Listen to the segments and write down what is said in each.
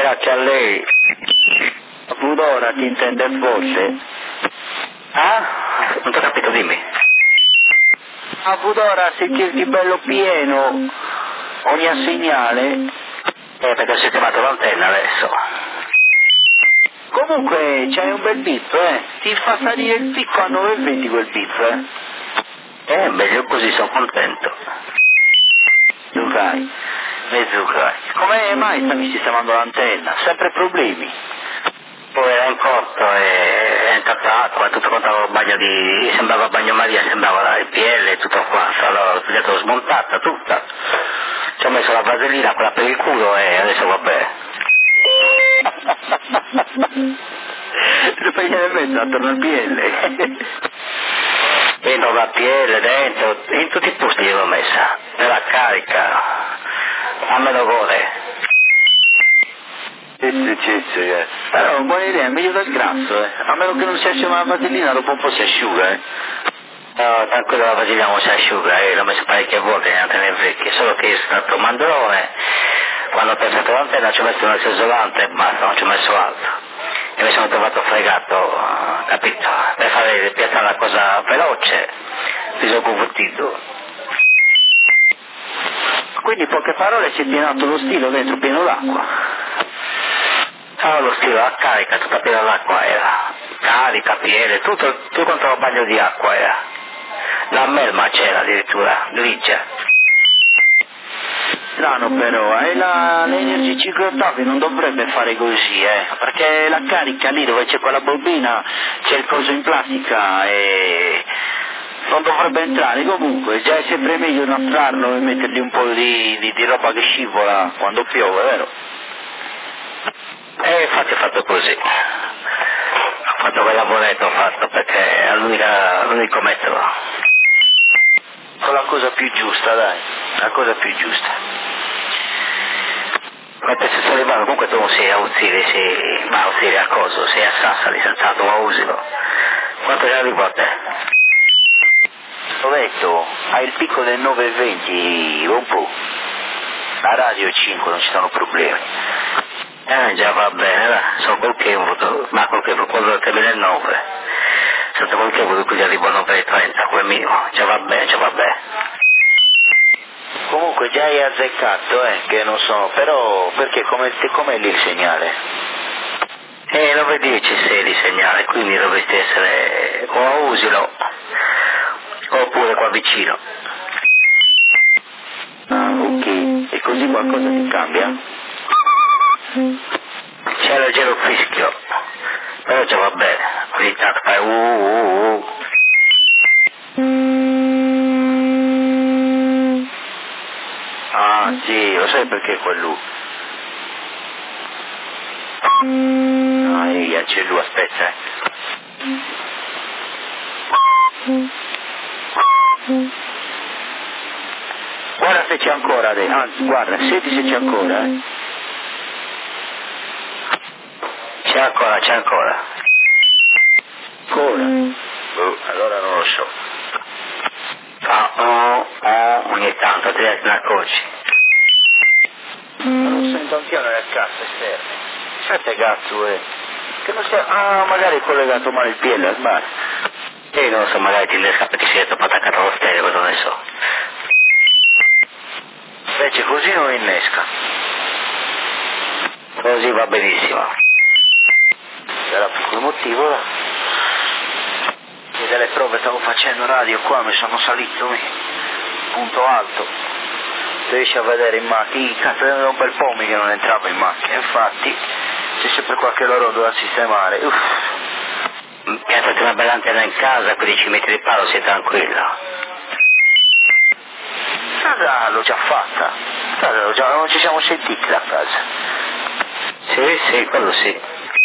Grazie a lei. Fudora ti intende forse? Ah? Non ti ho capito, dimmi. A Fudora sentirti bello pieno, ogni segnale. Perché ho sistemato l'antenna adesso. Comunque c'hai un bel bip, ti fa salire il picco a 9,20 quel bip, Meglio così, sono contento. Zucchai. Zucchai. Come mai stavi sistemando l'antenna? Sempre problemi. Poi era in corto e è incazzato, ma tutto quanto bagno di... sembrava bagnomaria, sembrava il PL e tutto quanto, allora l'ho smontata tutta. Ci ho messo la vasellina, quella per il culo e adesso va bene. Lo fai in mezzo attorno al PL. Dentro la PL, dentro, in tutti i posti gliel'ho messa, nella carica, a meno gole. Però buona idea, è meglio del grasso, a meno che non si asciuga la vasellina, dopo un po' si asciuga, No, tranquillo, la vasellina non si asciuga, l'ho messo parecchie volte nelle antenne vecchie, solo che è stato mandrone, quando ho pensato l'antenna ci ho messo un isolante e basta, non ci ho messo altro. E mi sono trovato fregato, capito? Per fare piazzare la cosa veloce, mi sono convertito. Quindi in poche parole si è pianato lo stilo dentro pieno d'acqua. Ah, lo stilo, la carica, tutta piena d'acqua era. Carica, piede, tutto quanto un bagno di acqua era. La melma c'era addirittura, grigia. Strano però, l'Energy 5 ottavi non dovrebbe fare così, perché la carica lì dove c'è quella bobina, c'è il coso in plastica e non dovrebbe entrare. Comunque già è sempre meglio nastrarlo e mettergli un po' di roba che scivola quando piove, vero? Infatti ho fatto così. Ho fatto quel lavoretto, ho fatto, perché è l'unico metodo. Con la cosa più giusta, dai, la cosa più giusta. Mentre se sono arrivato, comunque tu non sei a Uzzile, ma a Uzzile a coso, sei a Sassari, senzato a Usilo. Quanto è arrivo a te? Ho detto, hai il picco del 9,20, un po'. La radio è 5, non ci sono problemi. Già va bene, sono qualche voto, ma qualche voto, quello del 2009. Sotto qualche voto qui arrivo a 9,30 come minimo, già va bene, già va bene. Comunque già hai azzeccato, che non so, però perché com'è lì il segnale? 9,10 sei di segnale, quindi dovresti essere o a Usilo oppure qua vicino. Ah, ok, e così qualcosa ti cambia? C'è leggero fischio, però già va bene, ogni tanto fai Ah sì, lo sai perché quello? Ah, c'è lui, aspetta. Guarda se c'è ancora, anzi guarda, senti se c'è ancora, C'è ancora. Ancora? Allora non lo so. Ogni tanto ti ne accorgi. Ma non sento anch'io nelle casse esterne. Sette cazzo, Che non sia... Ah, magari è collegato male il PL al bar. Non so, magari ti innesca perché si è troppo attaccato allo stereo, cosa ne so. Invece così non innesca. Così va benissimo. Era per quel motivo là. E delle prove stavo facendo radio qua, mi sono salito punto alto. Riesci a vedere in macchina, cazzo era un bel po' che non entravo in macchina, infatti c'è sempre qualche loro da sistemare. Piazzati una bella antenna in casa, quindi ci metti il palo, sei tranquillo. L'ho già fatta, non ci siamo sentiti la casa. Sì, quello sì.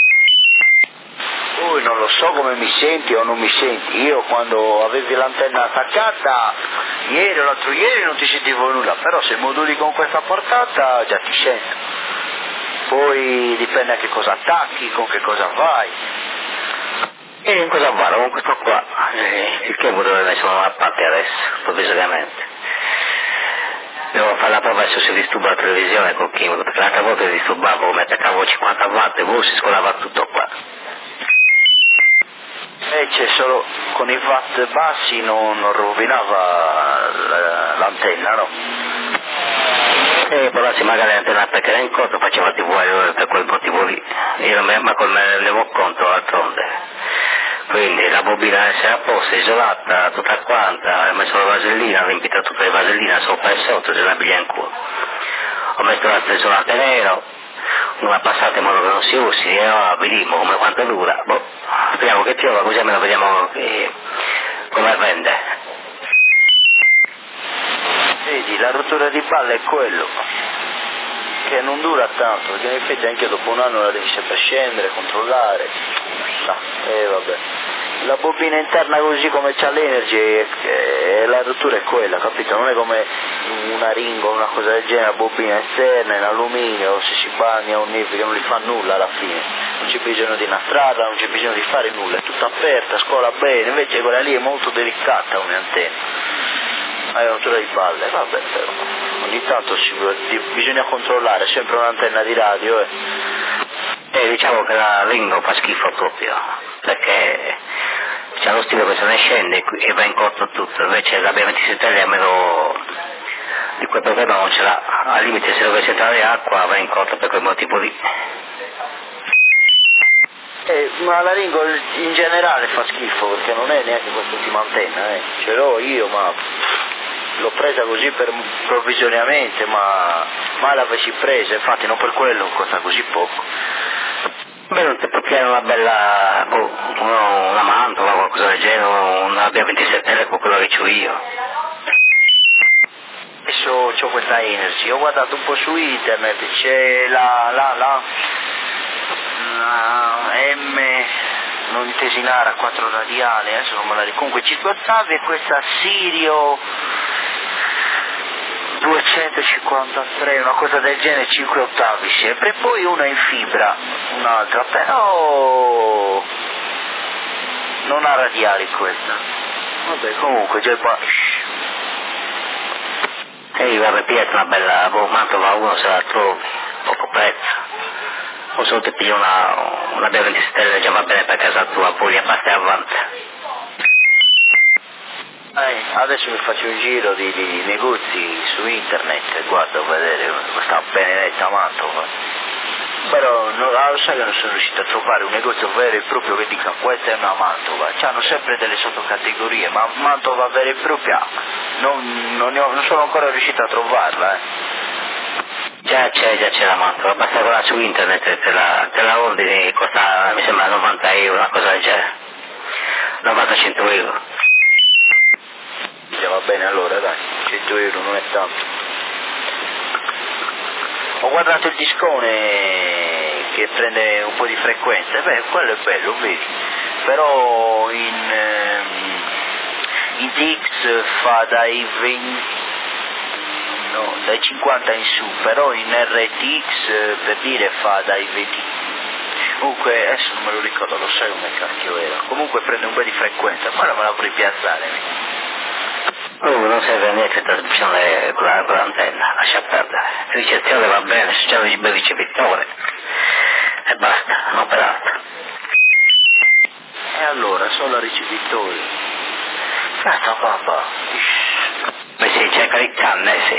Poi non lo so come mi senti o non mi senti, io quando avevi l'antenna attaccata, ieri o l'altro ieri non ti sentivo nulla, però se moduli con questa portata già ti sento. Poi dipende a che cosa attacchi, con che cosa vai. E in cosa vado? Con questo qua, il che dovrebbe essere una parte adesso, provvisoriamente. Devo fare la prova adesso se disturba la televisione col chimico, perché l'altra volta disturbavo come attaccavo 50 watt e si scolava tutto qua. C'è solo con i watt bassi non rovinava l'antenna, no? Però se magari l'antenna perché era in conto faceva TV per quel motivo lì. Io ma come levo conto d'altronde. Quindi la bobina deve essere a posto, isolata, tutta quanta, ho messo la vasellina, ho riempito tutte le vaselline sopra e sotto, se la piglia in culo. Ho messo l'altro isolante nero, una passata in modo che non si usi, e vediamo come quanto dura. Speriamo che piova, così almeno vediamo come rende. Vedi, la rottura di palle è quello, che non dura tanto, perché in effetti anche dopo un anno la devi sempre scendere, controllare. Vabbè. La bobina interna così come c'ha l'Energy, la rottura è quella, capito? Non è come una ringo o una cosa del genere, la bobina esterna in alluminio, se si bagna o neve, che non gli fa nulla alla fine. Non c'è bisogno di innastrarla, non c'è bisogno di fare nulla, è tutta aperta, scola bene, invece quella lì è molto delicata come antenna. Hai rottura di palle, vabbè, però ogni tanto bisogna controllare, sempre un'antenna di radio. Diciamo che la Ringo fa schifo proprio, perché c'è lo stile che se ne scende e va in corto tutto, invece la B27 almeno di quel problema non ce l'ha, al limite se dovesse entrare acqua va in corto per quel motivo lì. Ma la Ringo in generale fa schifo, perché non è neanche quest'ultima antenna, ce l'ho io, ma l'ho presa così provvisoriamente, ma l'avessi presa, infatti non per quello costa così poco. Beh, non ti può pigliare una bella, una mantola o qualcosa del genere, una B27 con quello che c'ho io. Adesso ho questa Energy, ho guardato un po' su internet, c'è la M non intesinara 4 radiali, adesso non me la ricordo, comunque 5 ottavi e questa Sirio 253, una cosa del genere, 5 ottavi sempre, e poi una in fibra, un'altra, però non ha radiali questa. Vabbè, comunque già qua. Vabbè, pigliate una bella mantola uno se la trovi, poco prezzo. O se ti pigli una B27 già va bene per casa tua, poi basta e avanti. Adesso mi faccio un giro di negozi su internet e guardo a vedere questa benedetta mantola. Però lo sai che non sono riuscito a trovare un negozio vero e proprio che dica questa è una mantova. C'hanno sempre delle sottocategorie, ma mantova vera e propria non sono ancora riuscito a trovarla. Già c'è la mantova, basta guardare su internet, te la ordini, costa mi sembra 90 euro, una cosa del genere. 90-100 euro. Va bene allora dai, 100 euro non è tanto. Ho guardato il discone che prende un po' di frequenza, quello è bello, vedi, però in TX fa dai 50 in su, però in RTX per dire fa dai 20. Comunque adesso non me lo ricordo, lo sai come cacchio era. Comunque prende un po' di frequenza, quella me la vorrei piazzare. Non serve a niente trasmissione con l'antenna, lascia perdere. La ricezione va bene, se c'è un bel ricevitore e basta, non per altro. E allora, solo ricevitore. Cazzo papà. Beh sì, cerca di canne, sì.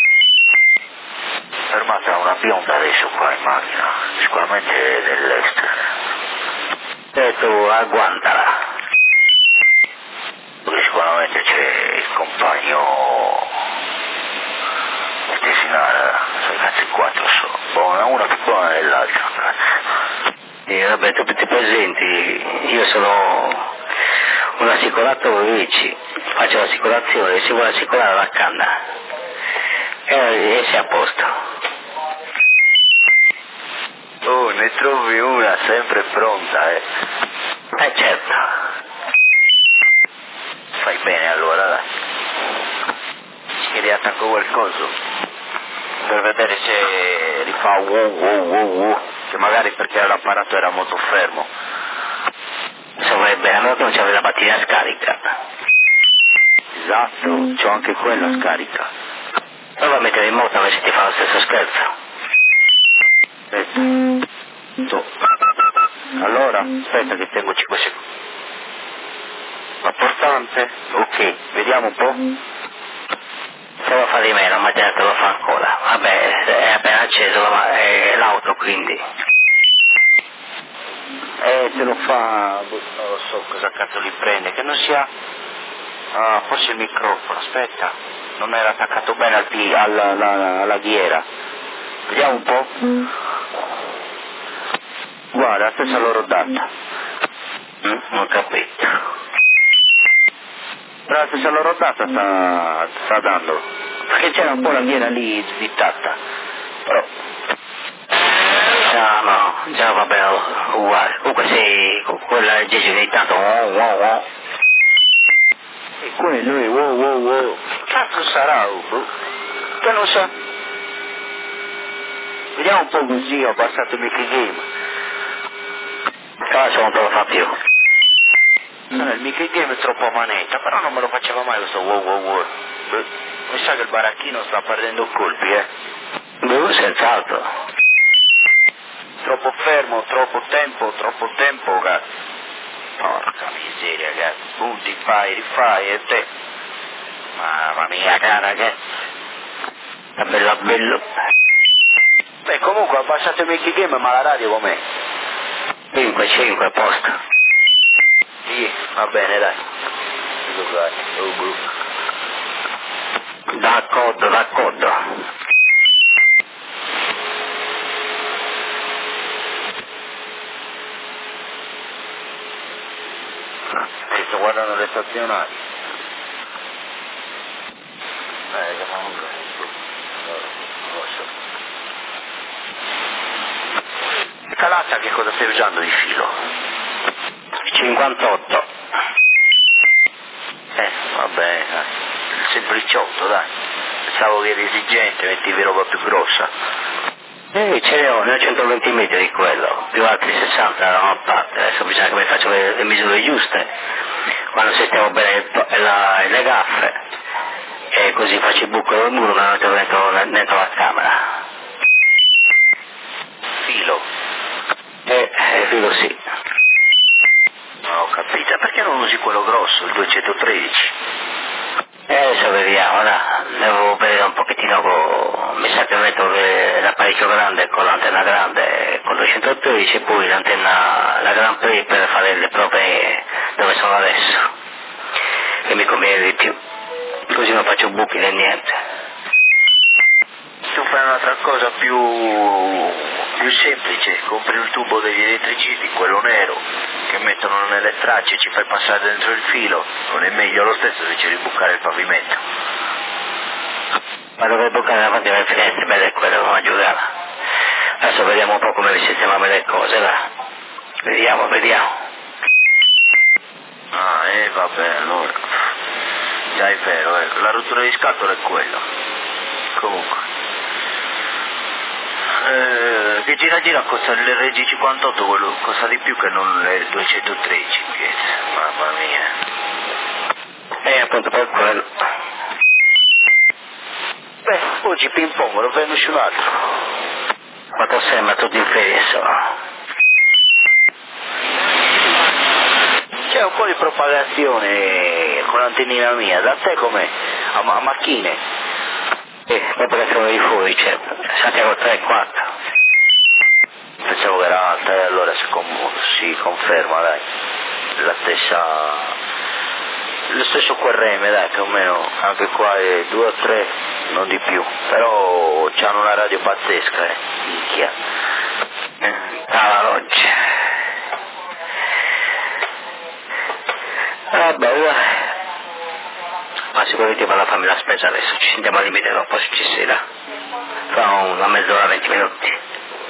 Fermata una bionda adesso qua in macchina, sicuramente dell'est. E tu agguantala. Perché sicuramente c'è il compagno intestinale, sai cazzo in 4 sono, una più buona dell'altra, cazzo. Vabbè, tu ti presenti, io sono un assicuratore Ricci, faccio l'assicurazione, si vuole assicurare la canna e sei a posto. Oh, ne trovi una sempre pronta, Certo. Fai bene allora, dai. Ci riattacco qualcosa per vedere se rifà wow, che magari perché l'apparato era molto fermo. Sarebbe bene, non c'aveva la batteria scarica. Esatto, c'ho anche quella scarica. Prova a mettere in moto se ti fa lo stesso scherzo. Allora, aspetta che tengo 5 secondi. Importante? Ok, vediamo un po'. Prova a fare di meno, ma te lo fa ancora. Vabbè, è appena acceso l'auto, quindi. Se lo fa, non lo so cosa cazzo li prende, che non sia... Ah, forse il microfono, aspetta. Non era attaccato bene alla ghiera. Vediamo un po'. Guarda, la stessa loro data. Non ho capito. Però la stessa loro data sta dando. Perché c'era un po' la ghiera lì svittata. Però... Già vabbè, uguale. Comunque se quella Gesù ogni tanto wow. E quello è wow. Cazzo sarà, che non so. Vediamo un po' così, ho passato il Mickey Game. Adesso non te lo fa più. No, il Mickey Game è troppo a manetta, però non me lo faceva mai questo wow. Mi sa che il baracchino sta perdendo colpi, Senz'altro. Troppo fermo, troppo tempo, cazzo. Porca miseria, cazzo. Punti, fai, rifai e te. Mamma mia, cara, che... È bello. Beh, comunque ho passato il Mickey Game, ma la radio com'è? 5 posto. Sì, va bene, dai. D'accordo. Sto guardando le stazionali. Non lo so. Calata, che cosa stai usando di filo? 58. Va bene, dai. Il sempliciotto, dai. Pensavo che eri esigente, mettevi roba più grossa. Ce ne ho 120 metri di quello, più altri 60 da una parte. Adesso bisogna che mi faccio le misure giuste, quando sistemo bene le gaffe, e così faccio il buco del muro, ma non dentro la camera. Filo? Filo sì. No, ho capito. Perché non usi quello grosso, il 213? Adesso vediamo, devo vedere un pochettino, mi sa che metto l'apparecchio grande con l'antenna grande con 213 e poi la Grand Prix per fare le prove dove sono adesso, che mi conviene di più, così non faccio buchi né niente. Tu fai un'altra cosa più semplice, compri il tubo degli elettricisti, quello nero, che mettono nelle tracce e ci fai passare dentro il filo, non è meglio lo stesso invece di bucare il pavimento. Ma dovrei bucare davanti alle finestre, belle quello non aiuterà. Adesso vediamo un po' come vi sistemiamo le cose, là. Vediamo. Vabbè, allora. Già è vero, la rottura di scatola è quella. Comunque. Che gira costa l'RG58, quello costa di più che non il 213, mamma mia. Appunto per quello. Beh, oggi ping pong, lo fai nessun altro. Quanto sembra tutto in ferie sono. C'è un po' di propagazione con l'antennina mia, da te com'è? A macchine? Propagazione di fuori, certo. Santiago 3 e 4. Pensavo che era alta, e allora si conferma, dai. Lo stesso QRM, dai, più o meno, anche qua è 2 o 3, non di più. Però c'hanno una radio pazzesca, minchia. La loggia. Vabbè, dai. Ma sicuramente vado a farmi la spesa adesso, ci sentiamo al limite dopo se ci sera. Fra una mezz'ora, 20 minuti.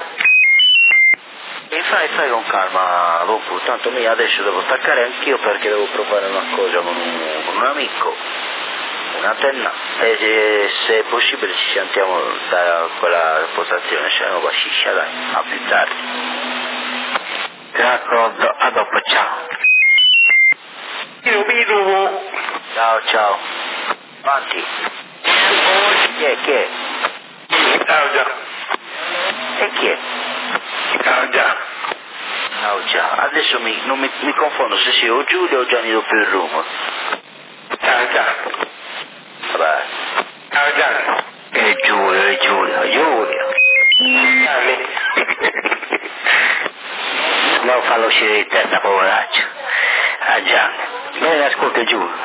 E fai con calma, dopo, tanto adesso devo staccare anch'io perché devo provare una cosa con un amico, un'antenna, e se è possibile ci sentiamo da quella postazione, se no va sciscia, dai, a più tardi. D'accordo, a dopo, ciao. Ciao. Avanti. Chi è? Ciao già. E chi è? Ciao già. Oh già, adesso mi confondo se sia o Giulio o Gianni doppio il Rumo. Ciao già. Vai. Ciao Gianni. Giulio. Gianni. Non fallo uscire di testa, poveraccio. Ah Gianni. Me ne ascolta Giulio.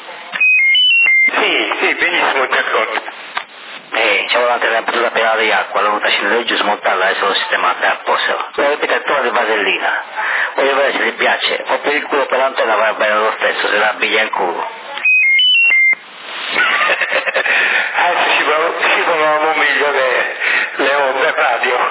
Sì, benissimo, ti ascolto. C'è una temperatura penale di acqua, l'ho venuta a scendere giù, smontarla e sono sistemata a posto. Devo ripetere il tono di vasellina. Voglio vedere se ti piace, o per il culo per l'antenna va bene lo stesso, se la abbiglia in culo. Si volevamo meglio le onde radio.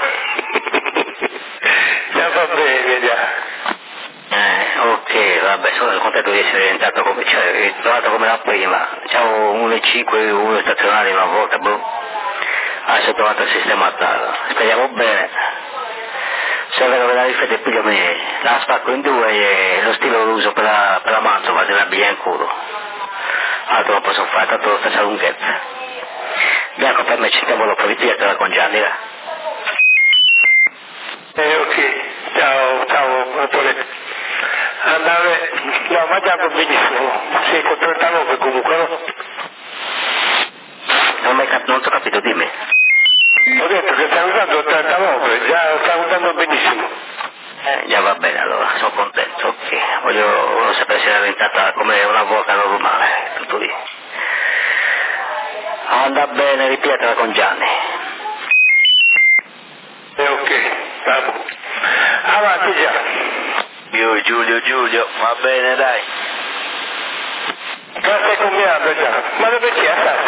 Già va bene, già. Ok, vabbè, sono contento di essere entrato come, cioè, trovato come la prima. C'avevo 1,5, uno stazionario una volta, boh. Adesso ho trovato il sistema attrato. Speriamo bene. Se vedo che la riflette piglio la spacco in due e lo stilo lo uso per la mantova della biglia in culo. Altro non posso fare, tanto lo stessa lunghezza. Bianco per me ci stiamo dopo, ripiatela con Gianni, va. Ok, ciao, Antonio. Andare, no, mangiavo benissimo, sei con 39 comunque, no? Non ti ho capito, dimmi. Ho detto che stai usando 89, già sta usando benissimo. Già va bene allora, sono contento, ok. Voglio sapere se era entrata come una voca normale, tutto lì. Anda bene, ripiatela con Gianni. Ok, bravo. Avanti già. Giulio, va bene dai. Cosa stai combinando già? Ma dove c'è stato?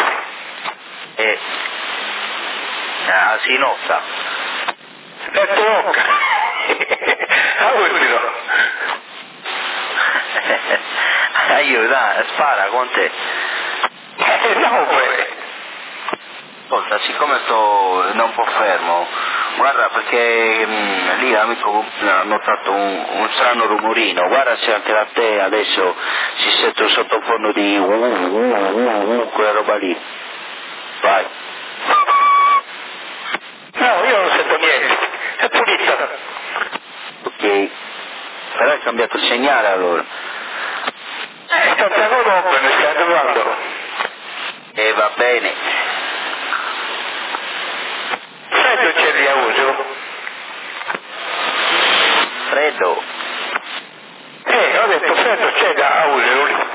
A Sinozza. E tu occa. A ultimo. Io dai, spara con te. No, poi. Ascolta, siccome sto da un po' fermo, guarda perché lì l'amico ha notato un strano rumorino, guarda se anche da te adesso si sente un sottofondo di quella roba lì. Vai. No, io non sento niente, è pulito. Ok, però hai cambiato il segnale allora. Sto telefono open, stai arrivando. E va bene. Freddo c'è lì a uso? Freddo. Ho detto freddo c'è da uso lì.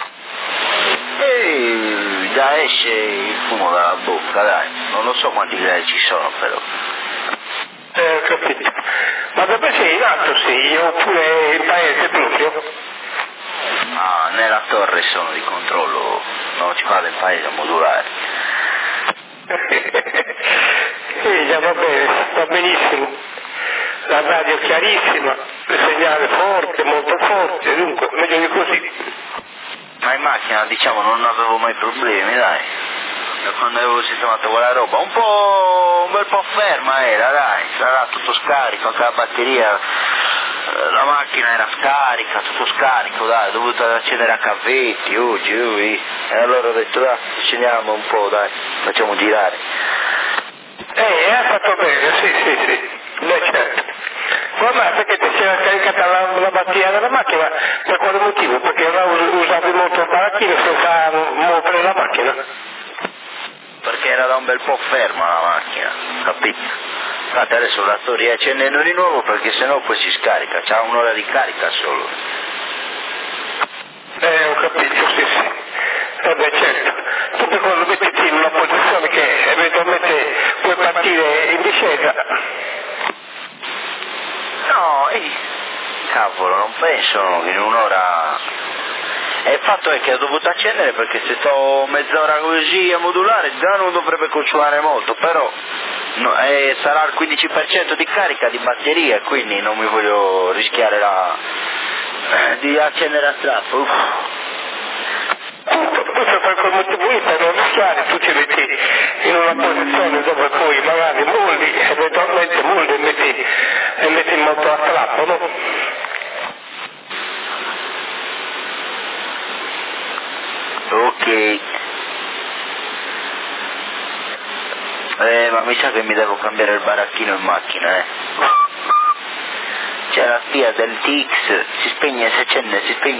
E già esce il fumo dalla bocca, dai. Non lo so quanti gradi ci sono però. Ho capito. Ma dove sei? In alto sei? Oppure in paese proprio? Ah, nella torre sono di controllo, non ci vado in paese a modulare. Sì, già va bene, va benissimo. La radio è chiarissima, il segnale forte, molto forte, dunque, meglio di così. Ma in macchina, diciamo, non avevo mai problemi, dai. Da quando avevo sistemato quella roba, un bel po' ferma era, dai. Sarà tutto scarico, anche la batteria, la macchina era scarica, tutto scarico, dai. Ho dovuto accendere a cavetti, giù. E allora ho detto, dai, scendiamo un po', dai, facciamo girare. Ha fatto bene, sì. Certo. Guarda, perché ti si era caricata la batteria della macchina, per quale motivo? Perché usavi molto il baracchino senza muovere la macchina. Perché era da un bel po' ferma la macchina, capito? Infatti adesso la sto riaccendendo di nuovo perché sennò poi si scarica, c'ha un'ora di carica solo. Ho capito, sì. Beh, certo. Tu per quando mettiti in una posizione che eventualmente puoi partire in discesa. No, cavolo, non penso in un'ora. E il fatto è che ho dovuto accendere perché se sto mezz'ora così a modulare già non dovrebbe consumare molto, però sarà il 15% di carica di batteria, quindi non mi voglio rischiare di accendere a strappo. Questo per quel motivo lì, per non rischiare, tu ci metti in una posizione dove poi magari molli, eventualmente molli e metti in moto a strappo, no? Ok. sa che mi devo cambiare il baracchino in macchina, C'è la spia del TX, si spegne se accende,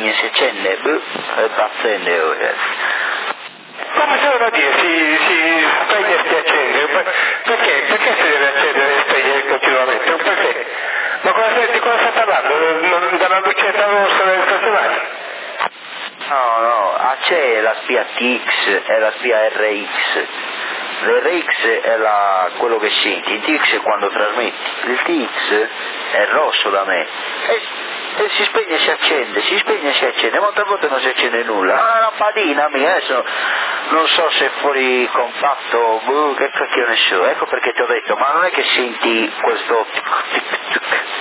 è pazzente, Come se non dire, si spegne e si accende? Perché? Perché si deve accendere e spegnere continuamente? Perché? Ma di cosa sta parlando? Dalla lucetta rossa del stazionario? No, c'è la spia TX e la spia RX. L'RX è quello che senti, il TX è quando trasmetti, il TX è rosso da me e si spegne e si accende, molte volte non si accende nulla, una lampadina mia, adesso non so se è fuori contatto, che cacchio ne so, ecco perché ti ho detto, ma non è che senti questo tic,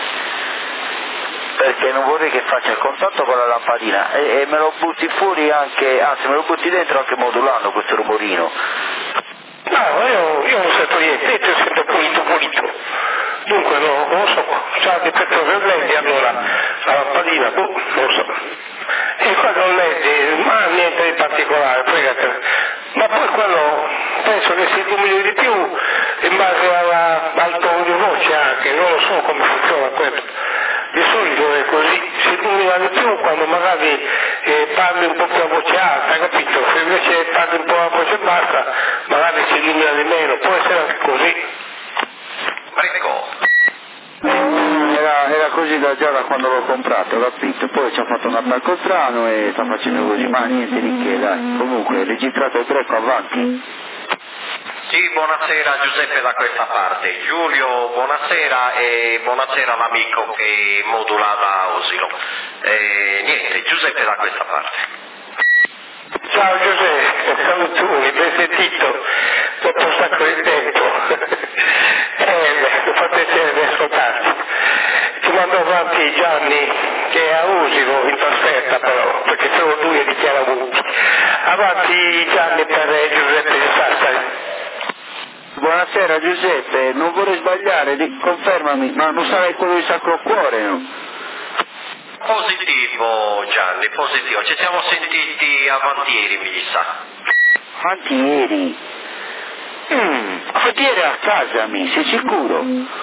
perché non vorrei che faccia il contatto con la lampadina e me lo butti fuori anche, anzi me lo butti dentro anche modulando questo rumorino. No, io non sento niente, io sento pulito. Dunque non lo so, sa di petrolio LED, allora la lampadina, non lo so. E quello LED, ma niente di particolare, fregatene. Ma poi quello penso che si illumini di più in base al tono di voce anche, non lo so come funziona quello. Di solito è così, si illumina di più quando magari parli un po' più a voce alta, capito? Se invece parli un po' a voce bassa, magari si illumina di meno, può essere anche così. Ecco. Era così già da quando l'ho comprato, capito? Poi ci ha fatto un attacco strano e sta facendo così, ma niente di che, dai. Comunque, registrato il greco, avanti. Sì, buonasera Giuseppe da questa parte. Giulio, buonasera e buonasera all'amico che modula da Osilo. Niente, Giuseppe da questa parte. Ciao Giuseppe, salutoni, ben sentito, dopo un sacco di tempo. Mi fa piacere di ascoltarti. Ti mando avanti Gianni, che è a Osilo in trasferta però, perché solo lui è di Chiaramonte. Avanti Gianni per Giuseppe di Sassari. Buonasera Giuseppe, non vorrei sbagliare, confermami, ma non sarai quello di Sacro Cuore, no? Positivo Gianni, positivo. Ci siamo sentiti avantieri, mi sa. Avantieri? Avantieri a casa, sei sicuro?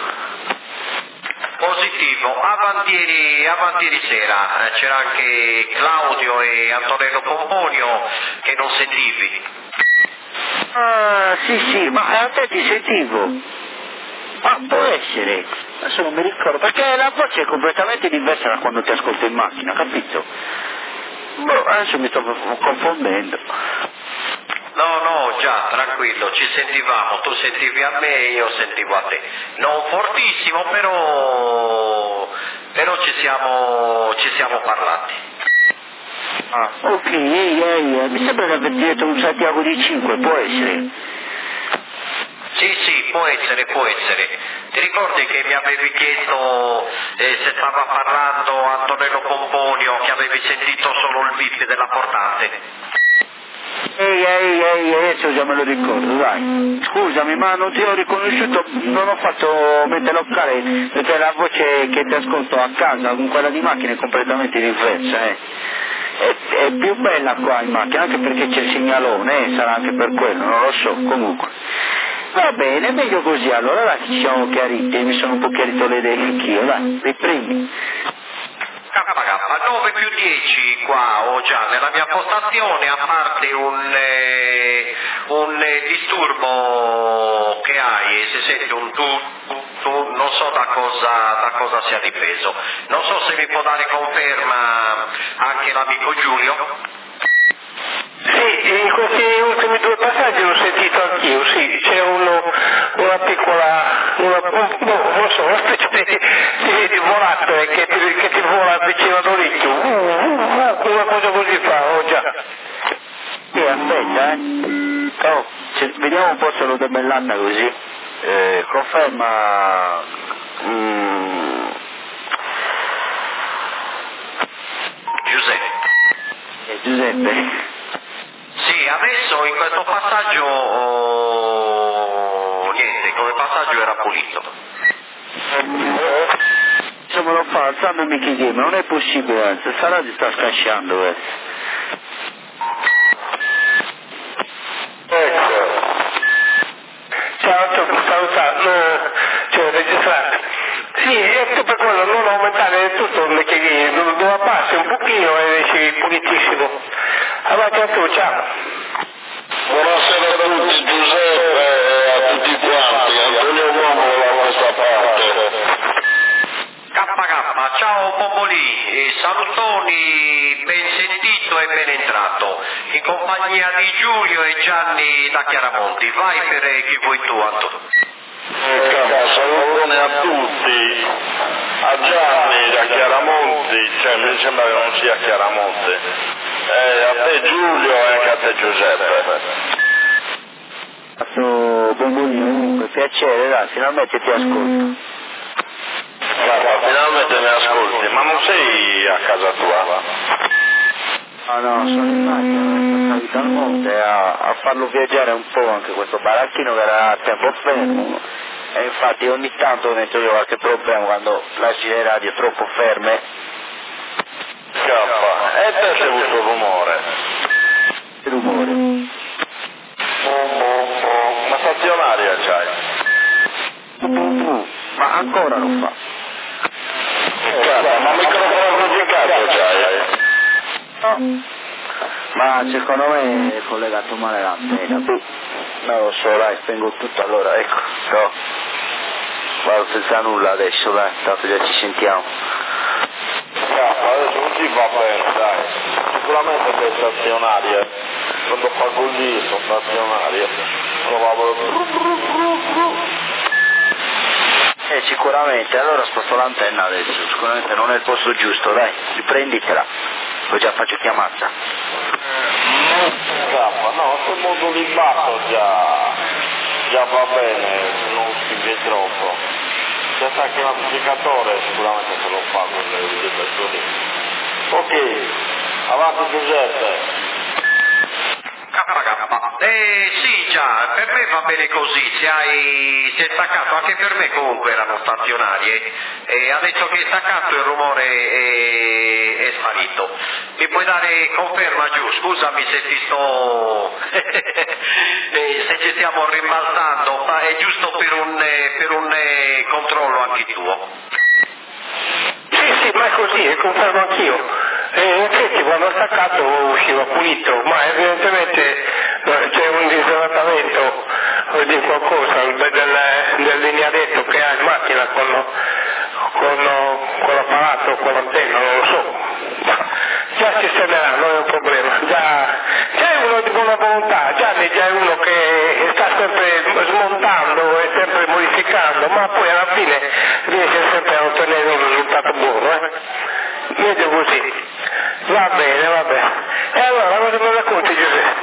Positivo, avantieri sera. C'era anche Claudio e Antonello Pomponio che non sentivi. Ah, sì, ma a te ti sentivo. Ma può essere, adesso non mi ricordo, perché la voce è completamente diversa da quando ti ascolto in macchina, capito? Adesso mi sto confondendo. No, già, tranquillo, ci sentivamo, tu sentivi a me e io sentivo a te. Non fortissimo, però ci siamo parlati. Ah, ok, mi sembra di aver detto un Santiago di 5, può essere? Sì, può essere. Ti ricordi che mi avevi chiesto se stava parlando Antonello Pomponio, che avevi sentito solo il bip della portante? Adesso già me lo ricordo, dai. Scusami, ma non ti ho riconosciuto, non ho fatto mente locale, perché la voce che ti ascolto a casa con quella di macchina è completamente diversa, È più bella qua in macchina, anche perché c'è il segnalone, sarà anche per quello, non lo so, comunque. Va bene, meglio così, allora dai, ci siamo chiariti, mi sono un po' chiarito le idee anch'io, dai, riprendi. KK, 9 più 10 qua, già nella mia postazione, a parte un disturbo che hai e se senti un tu, non so da cosa sia dipeso. Non so se mi può dare conferma anche l'amico Giulio. Sì, in questi ultimi due passaggi l'ho sentito anch'io, sì, c'è una piccola, non so, una specie di volatile che ti vola vicino all'orecchio, una cosa così fa, già. Aspetta, Oh, vediamo un po' se l'ho debellata così. Conferma... Giuseppe. Sì, adesso in questo passaggio niente, come passaggio era pulito. Se me lo fa alzandomi che game, non è possibile, sarà di sta scasciando, Ciao, ti ho salutato. avanti a tu, ciao. Buonasera a tutti, Giuseppe e a tutti quanti, Antonio Momo da questa parte. KK, ciao Bombolì, salutoni, ben sentito e ben entrato, in compagnia di Giulio e Gianni da Chiaramonti. Vai per chi vuoi tu, Antonio. Salutone a tutti, a Gianni da Chiaramonti, cioè mi sembra che non sia Chiaramonte, a te Giulio e anche a te Giuseppe. Bombolino, comunque, piacere, dai, finalmente ti ascolto. Guarda, finalmente mi ascolti, ma non sei a casa tua? Ah no, sono in macchina, sono dal monte a farlo viaggiare un po' anche questo baracchino che era a tempo fermo. E infatti ogni tanto metto io qualche problema quando lasci le radio troppo ferme. Scappa, e te sei avuto rumore? Che rumore? Ma stazionaria c'hai? Ma ancora lo fa. Scappa, ma microfono amplificato c'hai? No. Ma secondo me è collegato male l'antenna. Non lo so, dai, spengo tutto allora, ecco, no. Vado senza nulla adesso, dai, tanto già ci sentiamo. Adesso non ti va bene, dai. Sicuramente sei stazionaria. Quando fa così sono stazionaria. Sicuramente, allora sposto l'antenna adesso, sicuramente non è il posto giusto, dai, riprenditela, poi già faccio chiamata. No, sto modo di basso già va bene, non spinge troppo. Già sa che l'amplificatore sicuramente se lo fa quelle persone. Ok, avanti Giuseppe. Sì già, per me va bene così, si è staccato, anche per me comunque erano stazionarie e adesso che è staccato il rumore è sparito. Mi puoi dare conferma giù? Scusami se ti sto se ci stiamo rimbalzando, ma è giusto per un controllo anche tuo. Sì, ma è così, confermo anch'io. In effetti quando ho staccato usciva pulito, ma evidentemente c'è un disadattamento di qualcosa del linearetto che ha in macchina con l'apparato, con l'antenna, non lo so. Già si sistemerà, non è un problema. Già è uno di buona volontà, Gianni già è uno che sta sempre smontando e sempre modificando, ma poi alla fine riesce sempre a ottenere un risultato buono. Meglio così. Va bene, va bene. E allora cosa mi racconti, Giuseppe?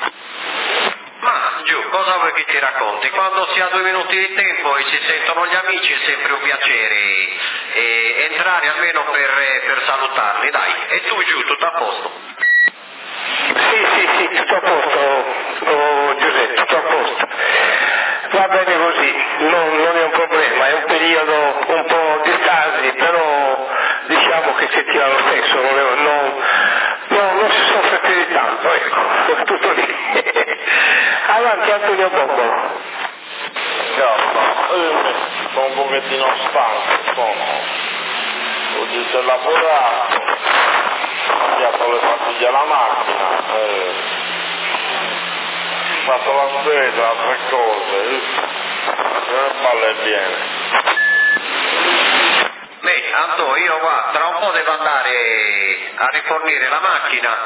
Ma giù, cosa vuoi che ti racconti? Quando si ha 2 minuti di tempo e si sentono gli amici è sempre un piacere entrare almeno per salutarli, dai. E tu giù, tutto a posto? Sì, tutto a posto, Giuseppe, tutto a posto. Va bene così, non è un problema, è un periodo un po' di stasi, però diciamo che si tira lo stesso, non si soffre più di tanto, ecco, tutto lì. Avanti Antonio Bombolo. Sono un pochettino stanco, oggi si è lavorato, ho piazzato le pastiglie alla macchina, ho fatto la spesa, altre cose, palle viene. Beh, Anto, io qua tra un po' devo andare a rifornire la macchina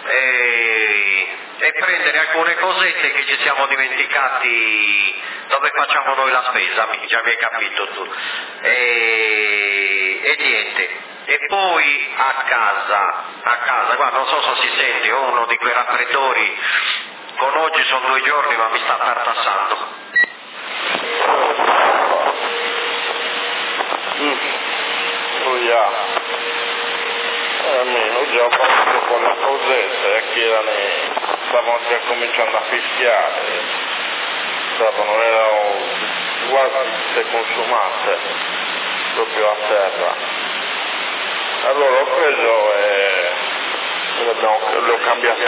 e prendere alcune cosette che ci siamo dimenticati dove facciamo noi la spesa, già mi hai capito tu. E niente. E poi a casa, guarda, non so se si sente, uno di quei raffreddori, con oggi sono 2 giorni ma mi sta tartassando. Almeno già ho fatto con la cosetta e che stavano già cominciando a fischiare, erano quasi tutte consumate, proprio a terra. Allora ho preso e le ho cambiate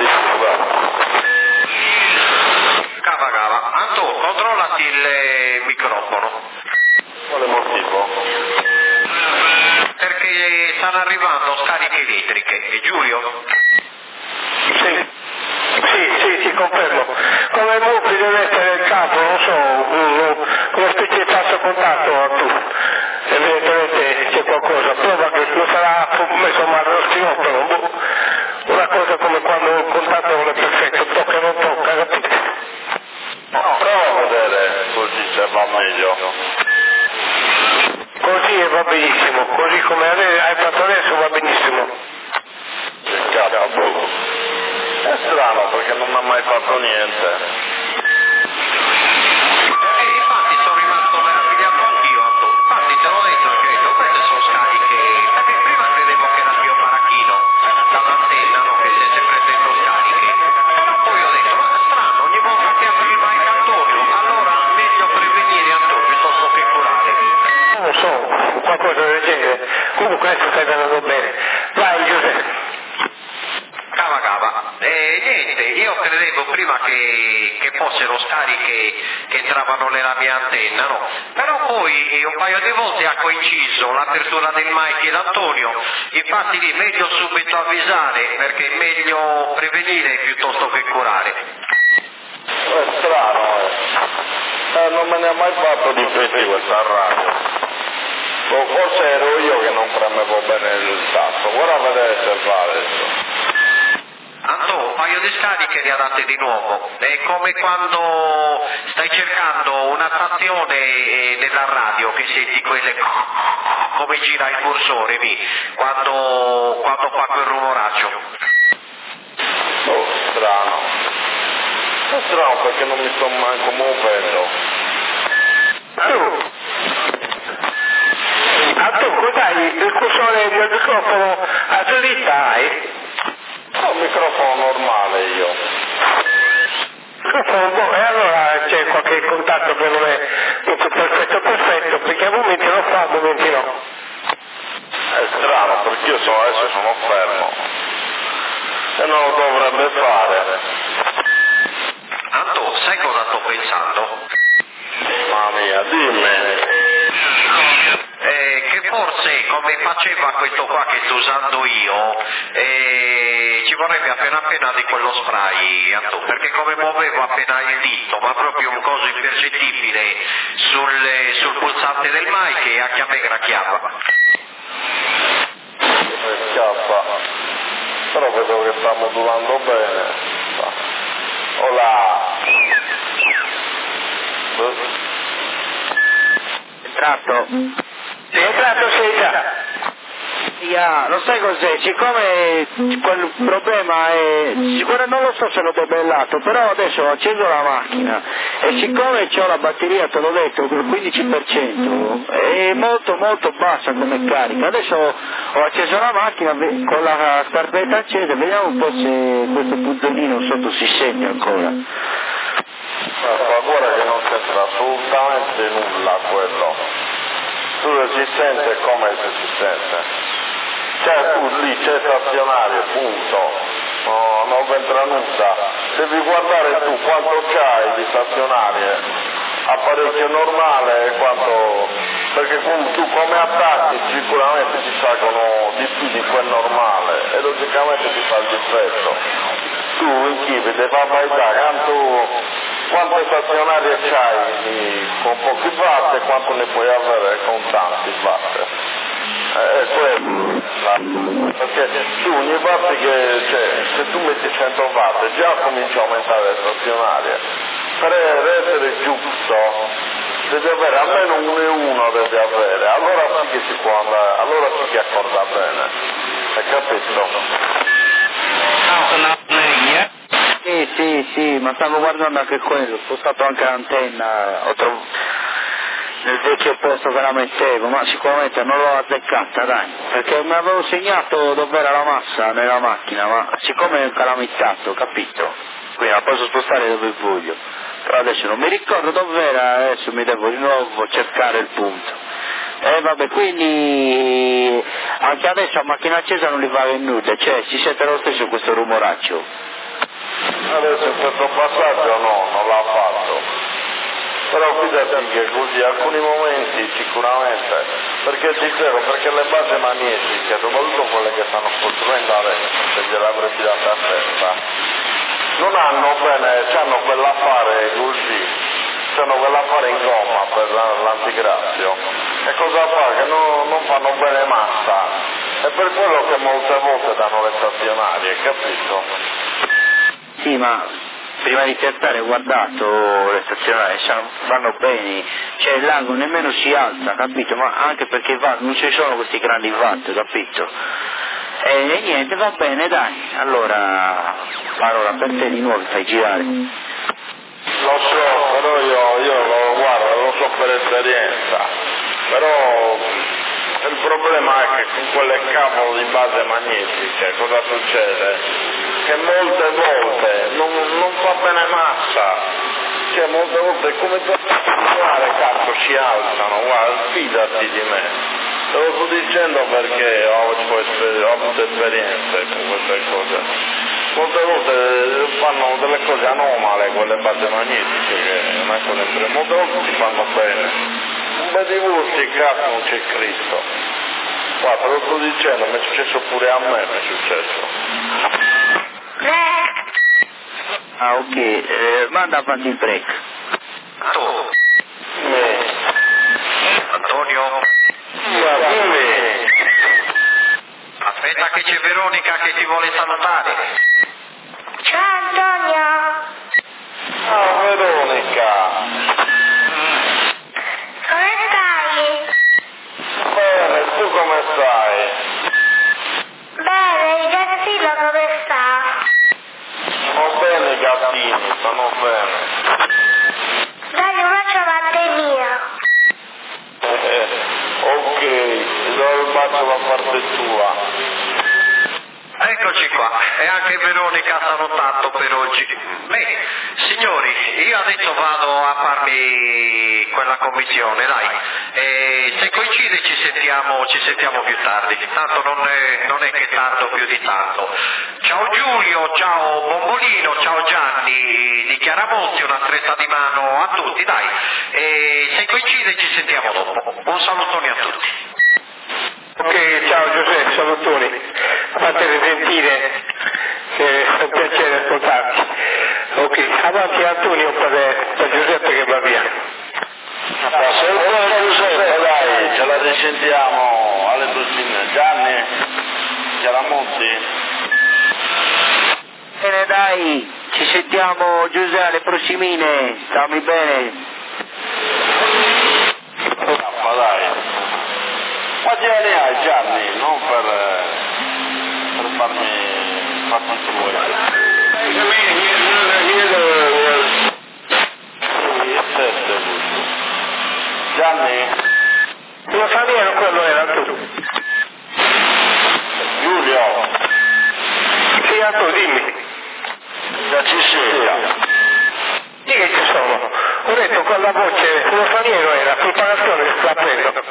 Cava. Anto, controllati il microfono. Quale motivo? Perché stanno arrivando scariche elettriche. E Giulio? Sì. confermo. Come il Muffi deve essere il capo, non so, una specie di falso contatto tu. Evidentemente c'è qualcosa, prova che lo sarà messo male lo stinopolo, una cosa come quando il contatto non è perfetto, tocca e non tocca, capite? No, prova a vedere così se va meglio. Così va benissimo, così come hai fatto adesso va benissimo. Che cazzo. È strano perché non mi ha mai fatto niente. Infatti sono rimasto meravigliato anch'io, infatti te l'ho detto, credo, queste sono scariche, perché prima credevo che era il mio baracchino, dall'antenna, no, che stesse prendendo scariche, però poi ho detto, ma strano, ogni volta che arriva il Antonio, allora meglio prevenire Antonio piuttosto che curare. Non so, qualcosa del genere, comunque adesso stai andando bene. Vai Giuseppe. Cava. Niente, io credevo prima che fossero scariche che entravano nella mia antenna, no? Però poi un paio di volte ha coinciso l'apertura del mic e l'Antonio, infatti lì meglio subito avvisare perché è meglio prevenire piuttosto che curare. È strano, non me ne ha mai fatto difetti questa radio. Forse ero io che non premevo bene il tasto, guarda a vedere se va adesso. Anto, un paio di scariche le ha date di nuovo, è come quando stai cercando una stazione nella radio che senti quelle come gira il cursore lì, quando fa quel rumoraccio. Oh, strano. È strano perché non mi sto manco muovendo. Tu cos'hai? Il cursore del microfono a dritta hai? Ho un microfono normale io. E allora c'è qualche contatto che non è tutto perfetto, perché a momenti lo fa, a momenti no. È strano perché io adesso sono fermo. E non lo dovrebbe fare. Anto, sai cosa sto pensando? Mamma mia, dimmi. Che forse come faceva questo qua che sto usando io, ci vorrebbe appena di quello spray, Anto, perché come muovevo appena il dito, ma proprio un coso impercettibile sul pulsante del mic e anche a me gracchiava. Scappa. Però vedo che sta modulando bene. Olà. Entrato? Sei entrato, sei già. Lo sai cos'è? Siccome quel problema è... Sicuramente non lo so se l'ho debellato, però adesso ho acceso la macchina e siccome ho la batteria, te l'ho detto, col 15%, è molto bassa come carica. Adesso ho acceso la macchina con la scarpetta accesa, vediamo un po' se questo puzzolino sotto si sente ancora. Ma guarda che non c'entra assolutamente nulla quello. Tu si sente come se si sente. Cioè tu lì c'è stazionario, punto. No, non entra nulla. Devi guardare tu quanto c'hai di stazionarie. Apparecchio normale e quanto. Perché tu come attacchi sicuramente ti salgono di più di quel normale e logicamente ti fa il difetto. Tu in chiave devi fare quante stazionarie c'hai con pochi watt e quanto ne puoi avere con tanti watt. Perché tu ogni watt se tu metti 100 watt già comincia a aumentare le stazionarie. Per essere giusto devi avere almeno 1,1 devi avere, allora sì che si può andare, allora sì che accorda bene. Hai capito? Sì, ma stavo guardando anche quello, ho spostato anche l'antenna, nel vecchio posto che la mettevo, ma sicuramente non l'ho azzeccata, dai, perché mi avevo segnato dove era la massa nella macchina, ma siccome è un calamitato, capito? Quindi la posso spostare dove voglio, però adesso non mi ricordo dov'era, adesso mi devo di nuovo cercare il punto. Vabbè, quindi anche adesso a macchina accesa non li va nulla, cioè si sente lo stesso questo rumoraccio. Adesso in questo passaggio no, non l'ha fatto. Però fidati che così alcuni momenti sicuramente, perché ti dicevo, perché le basi magnetiche, soprattutto quelle che stanno costruendo adesso, se gliele avresti date a testa, non hanno bene, hanno quell'affare così, hanno quell'affare in gomma per l'antigrazio, e cosa fa? Che non fanno bene massa, è per quello che molte volte danno le stazionarie, capito? Sì, ma prima di piantare ho guardato le stazionarie, vanno bene, cioè il lago nemmeno si alza, capito? Ma anche perché non ci sono questi grandi watt, capito? E niente, va bene, dai, allora parola per te di nuovo, fai girare. Lo so, però io lo so per esperienza, però il problema è che con quelle cavolo di base magnetiche cosa succede? Che molte volte non fa bene massa, cioè molte volte come tornare cazzo si alzano, guarda, fidati di me. Te lo sto dicendo perché ho avuto esperienze con queste cose. Molte volte fanno delle cose anomale quelle base magnetiche che non è sempre, molte volte si fanno bene. Un bel divorzi, cazzo, non c'è Cristo. Guarda, te lo sto dicendo, mi è successo pure a me, mi è successo. Ah, ok, manda avanti il break. Antonio? Aspetta che c'è Veronica che ti vuole salutare. Ciao Antonio. Ciao Veronica. Come stai? Bene, tu come stai? Bene, il gattino come sta? Stanno bene i gattini, stanno bene. Dai un bacio a Mattemia. Ok, ti do il bacio da parte tua. Eccoci qua, e anche Veronica sa tanto per oggi. Beh, signori, io adesso vado a farmi quella commissione, dai. E se coincide ci sentiamo più tardi, tanto non è che tardo più di tanto. Ciao Giulio, ciao Bombolino, ciao Gianni di Chiaramonti, una stretta di mano a tutti, dai. E se coincide ci sentiamo dopo. Un salutone a tutti. Ok, ciao Giuseppe, salutoni. Fate sentire, è un piacere ascoltarti. Ok, avanti Antonio per Giuseppe che va via. Salve Giuseppe, dai, ce la risentiamo alle prossime. Gianni, Chiaramonti. Bene, dai, ci sentiamo Giuseppe alle prossimine, stammi bene. Dai. Quanti anni hai Gianni? Non per farmi tuoi. Gianni? Lo straniero quello era tu. Giulio? Sì, Antonio, dimmi. Da Cesena. Sì che ci sono. Ho detto con la voce, lo straniero era, preparazione che sta prendendo.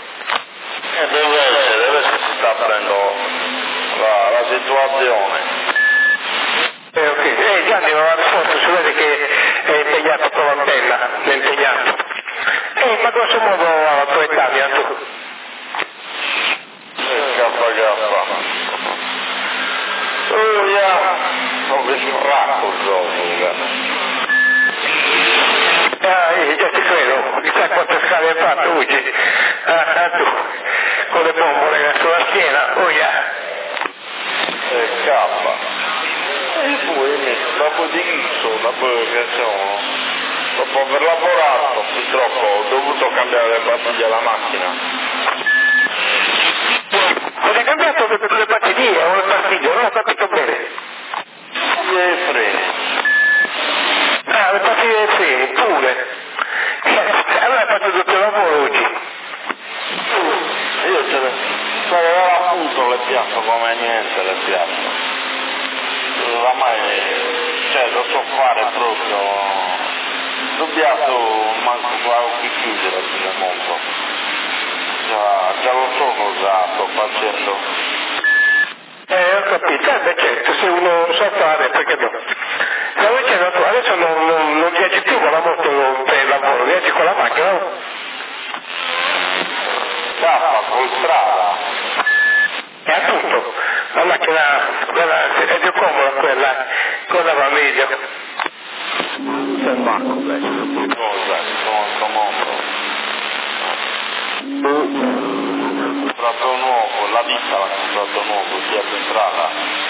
Deve essere, si sta prendendo la situazione. Ok, Gianni non ha risposto, si vede che è impegnato con l'antenna, è impegnato. Ma grosso modo ha la tua età, mi ha tu. Gaffa. Oh ja, ho visto racco il gioco. Già ti credo, chissà quante scale hai fatto oggi. Tu, con le bombole sulla schiena, oh yeah. Scappa. E poi dopo di Ghisso, dopo che dopo aver lavorato, purtroppo ho dovuto cambiare le pastiglie alla macchina. Hai cambiato le batterie o le pastiglie? Non ho capito bene. E freni. Le pastiglie dei freni, pure. Allora hai fatto il doppio lavoro oggi. Io appunto le piazzo come niente, le piazzo. Oramai, lo so fare proprio. Dobbiamo manco più chiudere nel mondo. Già lo so cosa sto facendo. Ho capito, certo, se uno sa fare, perché no? Stavo dicendo tu, adesso non viaggi più con la moto per il lavoro, viaggi con la macchina, no? Con strada. E appunto, la macchina, quella è più comoda quella va meglio. questo è Marco, Cosa? Sono un mondo. Comprato nuovo, la vita l'ha comprato nuovo, via Centrale.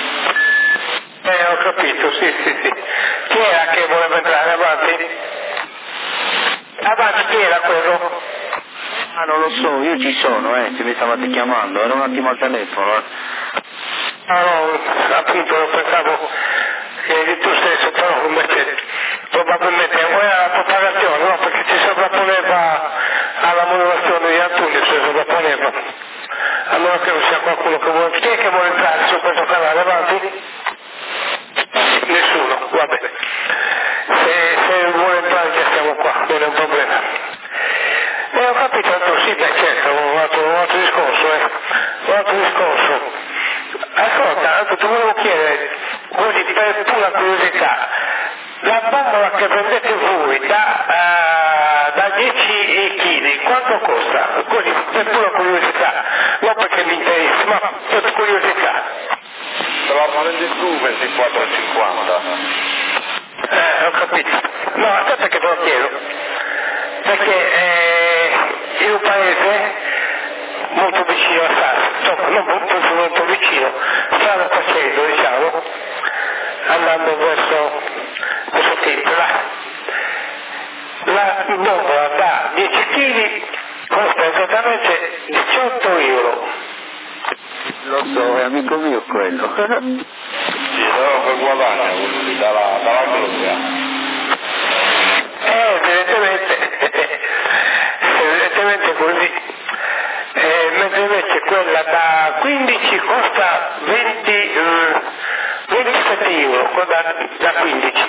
Ho capito, sì. Chi era che voleva entrare? Avanti? Avanti, chi era quello? Ah, non lo so, io ci sono, se mi stavate chiamando, ero un attimo al telefono. No, appunto, pensavo che tu stesso, però invece probabilmente era la propagazione, no? Perché si sovrapponeva alla modulazione di Antonio, si sovrapponeva. Allora che non sia qualcuno che vuole... Chi è che vuole entrare su questo canale? Avanti? Nessuno, va bene. Se vuole entrare già siamo qua, non è un problema. Ho capito, sì, beh certo, un altro discorso. Ascolta, ti volevo chiedere, così per pura curiosità, la bombola che prendete voi da 10 kg, quanto costa? Così, per pura curiosità, non perché mi interessa, ma per curiosità. Te la prendi tu 24,50. Ho capito. No, aspetta che te lo chiedo. Perché in un paese molto vicino a Sasso, non molto vicino, strada facendo, diciamo, andando verso Tempo, la bombola da 10 kg costa esattamente 18 euro. Lo so, è amico mio quello. Sì, però per guadagno, quindi dalla glocca. Evidentemente così. Mentre invece quella da 15 costa 27 euro, quella da 15.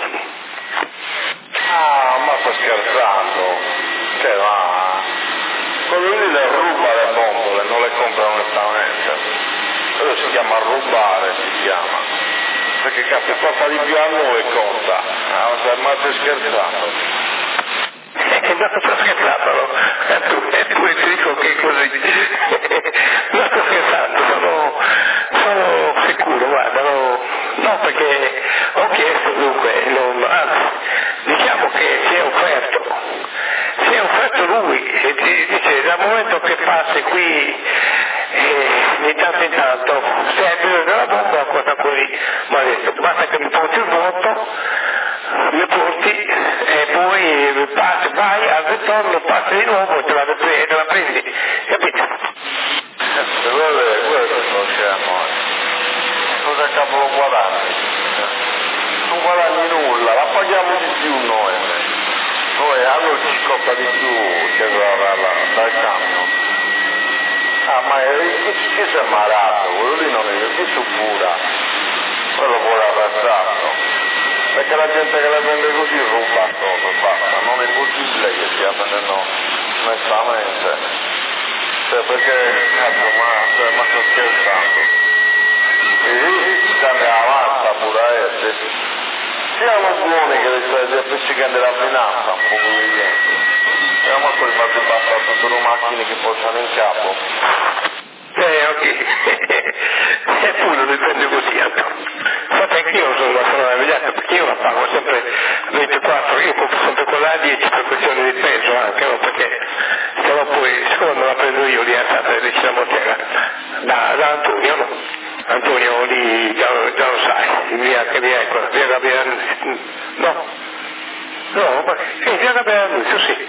Ah, ma sto scherzando. Cioè, ma... quello lì le ruba le bombole, non le compra onestamente. Quello si chiama rubare, si chiama. Perché cazzo, costa di più a noi costa. Ma stai scherzando. Non sto scherzando, tu ti dico che è così. Non sto scherzando, sono sicuro, guarda, no perché ho chiesto dunque, anzi, diciamo che si è offerto lui, e ti dice dal momento che passi qui di tanto in tanto, se hai bisogno della bomba cosa così, ma ha detto basta che mi porti il voto, mi porti e poi vai al ritorno, passi di nuovo e te la prendi, capito? Quello non c'è noi. Cosa cavolo guadagni? Non guadagni nulla, la paghiamo di più noi. Noi a noi ci costa di più che dal camion. Ah, ma chi si è malato? Quello lì non è, chi suppura? Quello vuole arrestato. Perché la gente che la vende così ruba solo, basta, non è possibile che stia vendendo onestamente. Cioè perché cazzo, ma sto scherzando. E lì si cambia avanza pure a essere. Siamo buoni che le appiccicano la finanza un po' di gente. Siamo a quel fatti basta tutte le macchine che portano in capo. Ok. Eppure li prende così, infatti anch'io sono meravigliato perché io la pago sempre 24, io compro sempre quella a 10 per questione di peso anche, no? Perché se no poi siccome me la prendo io lì a Santa Felice Montera da Antonio, no? Antonio lì già lo sai, via Gabriele, via Gabriele, sì,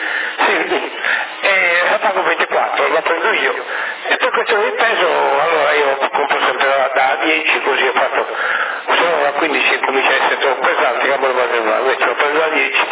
e la pago 24, la prendo io, e per questione di peso allora io compro sempre da 10, così ho fatto, se no da 15 comincia a essere troppo pesante, che me lo vado a invece lo prendo da 10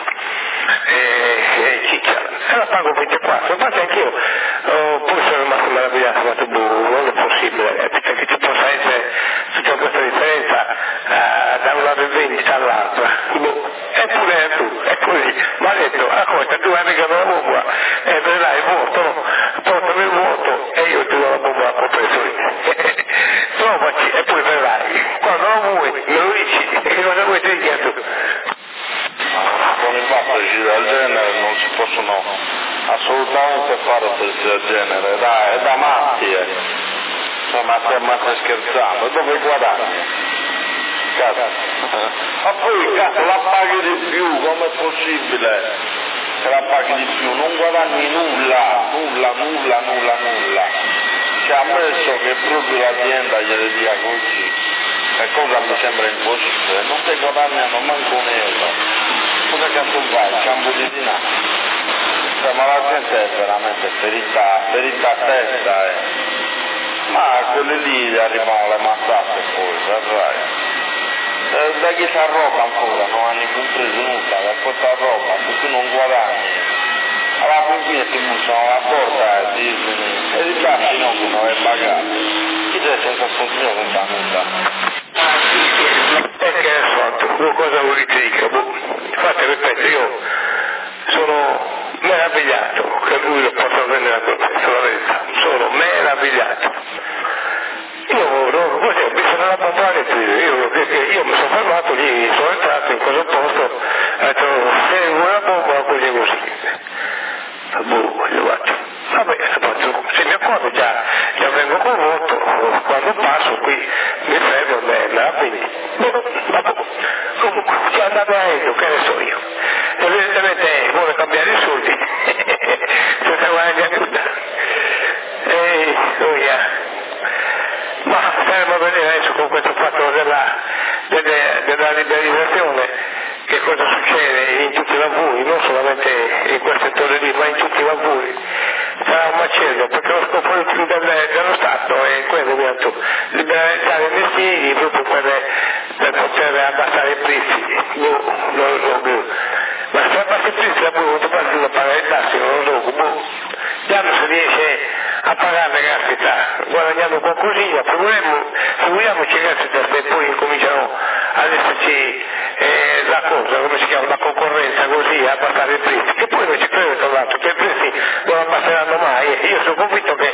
e ciccia, e la pago 24, infatti anch'io poi sono rimasto meravigliato, ma non è possibile, perché ci possa essere tutta questa differenza da una vendita all'altra, eppure tu, è così, ma ha detto, ascolta, tu hai regalato la bomba e vedrai il vuoto, portami il vuoto e io ti do la bomba a compreso. Provaci e poi vedrai, quando lo vuoi me lo dici, e che cosa vuoi dire tu? Con i passaggi del genere non si possono assolutamente fare pezzi del genere, è da matti, ma stai scherzando, dove guadagni? Ma poi cazzo la paghi di più, com'è possibile che la paghi di più? Non guadagni nulla. Ci ha ammesso che proprio l'azienda gliele dia così, e cosa mi sembra impossibile, non ti guadagnano manco un euro. Cosa cazzo fai? Il campo di dinanzi? Cioè, ma la gente è veramente ferita a testa, Ma quelli lì arrivano le mazzate poi, vedrai. Da chi si arroba ancora, non hanno compreso nulla, da questa roba, se tu non guadagni, alla fine ti bussano alla porta e ti dicono, e ti lasci no, che non hai pagato. Chi sei senza continuare senza nulla? E che è fatto? Cosa vuoi che dica? Infatti, ripeto, io sono meravigliato che lui lo possa prendere a processo, la verità, sono meravigliato. Così ho visto nella pompa io mi sono fermato lì, sono entrato in questo posto, ho detto, se vuoi la pompa così. Voglio faccio. Vabbè, se mi accorgo già vengo corrotto, quando passo qui mi fermo e me la quindi. Comunque, c'è andato aereo, che ne so io. Evidentemente vuole cambiare i soldi, senza guadagnare nulla. Ma staremo a vedere adesso con questo fatto della liberalizzazione che cosa succede in tutti i lavori, non solamente in quel settore lì, ma in tutti i lavori. Sarà un macello, perché lo scopo dello Stato è quello di liberalizzare i mestieri proprio per poter abbassare i prezzi. Ma se abbassa i prezzi la pure partito a pagare le tasse, non lo so, già non si riesce a pagare le caspita, guadagnando qualcosina, figuriamoci caspita se poi cominciano ad esserci la cosa, come si chiama, la concorrenza così, a abbassare i prezzi, che poi non ci credo tra l'altro, che i prezzi non abbasseranno mai, io sono convinto che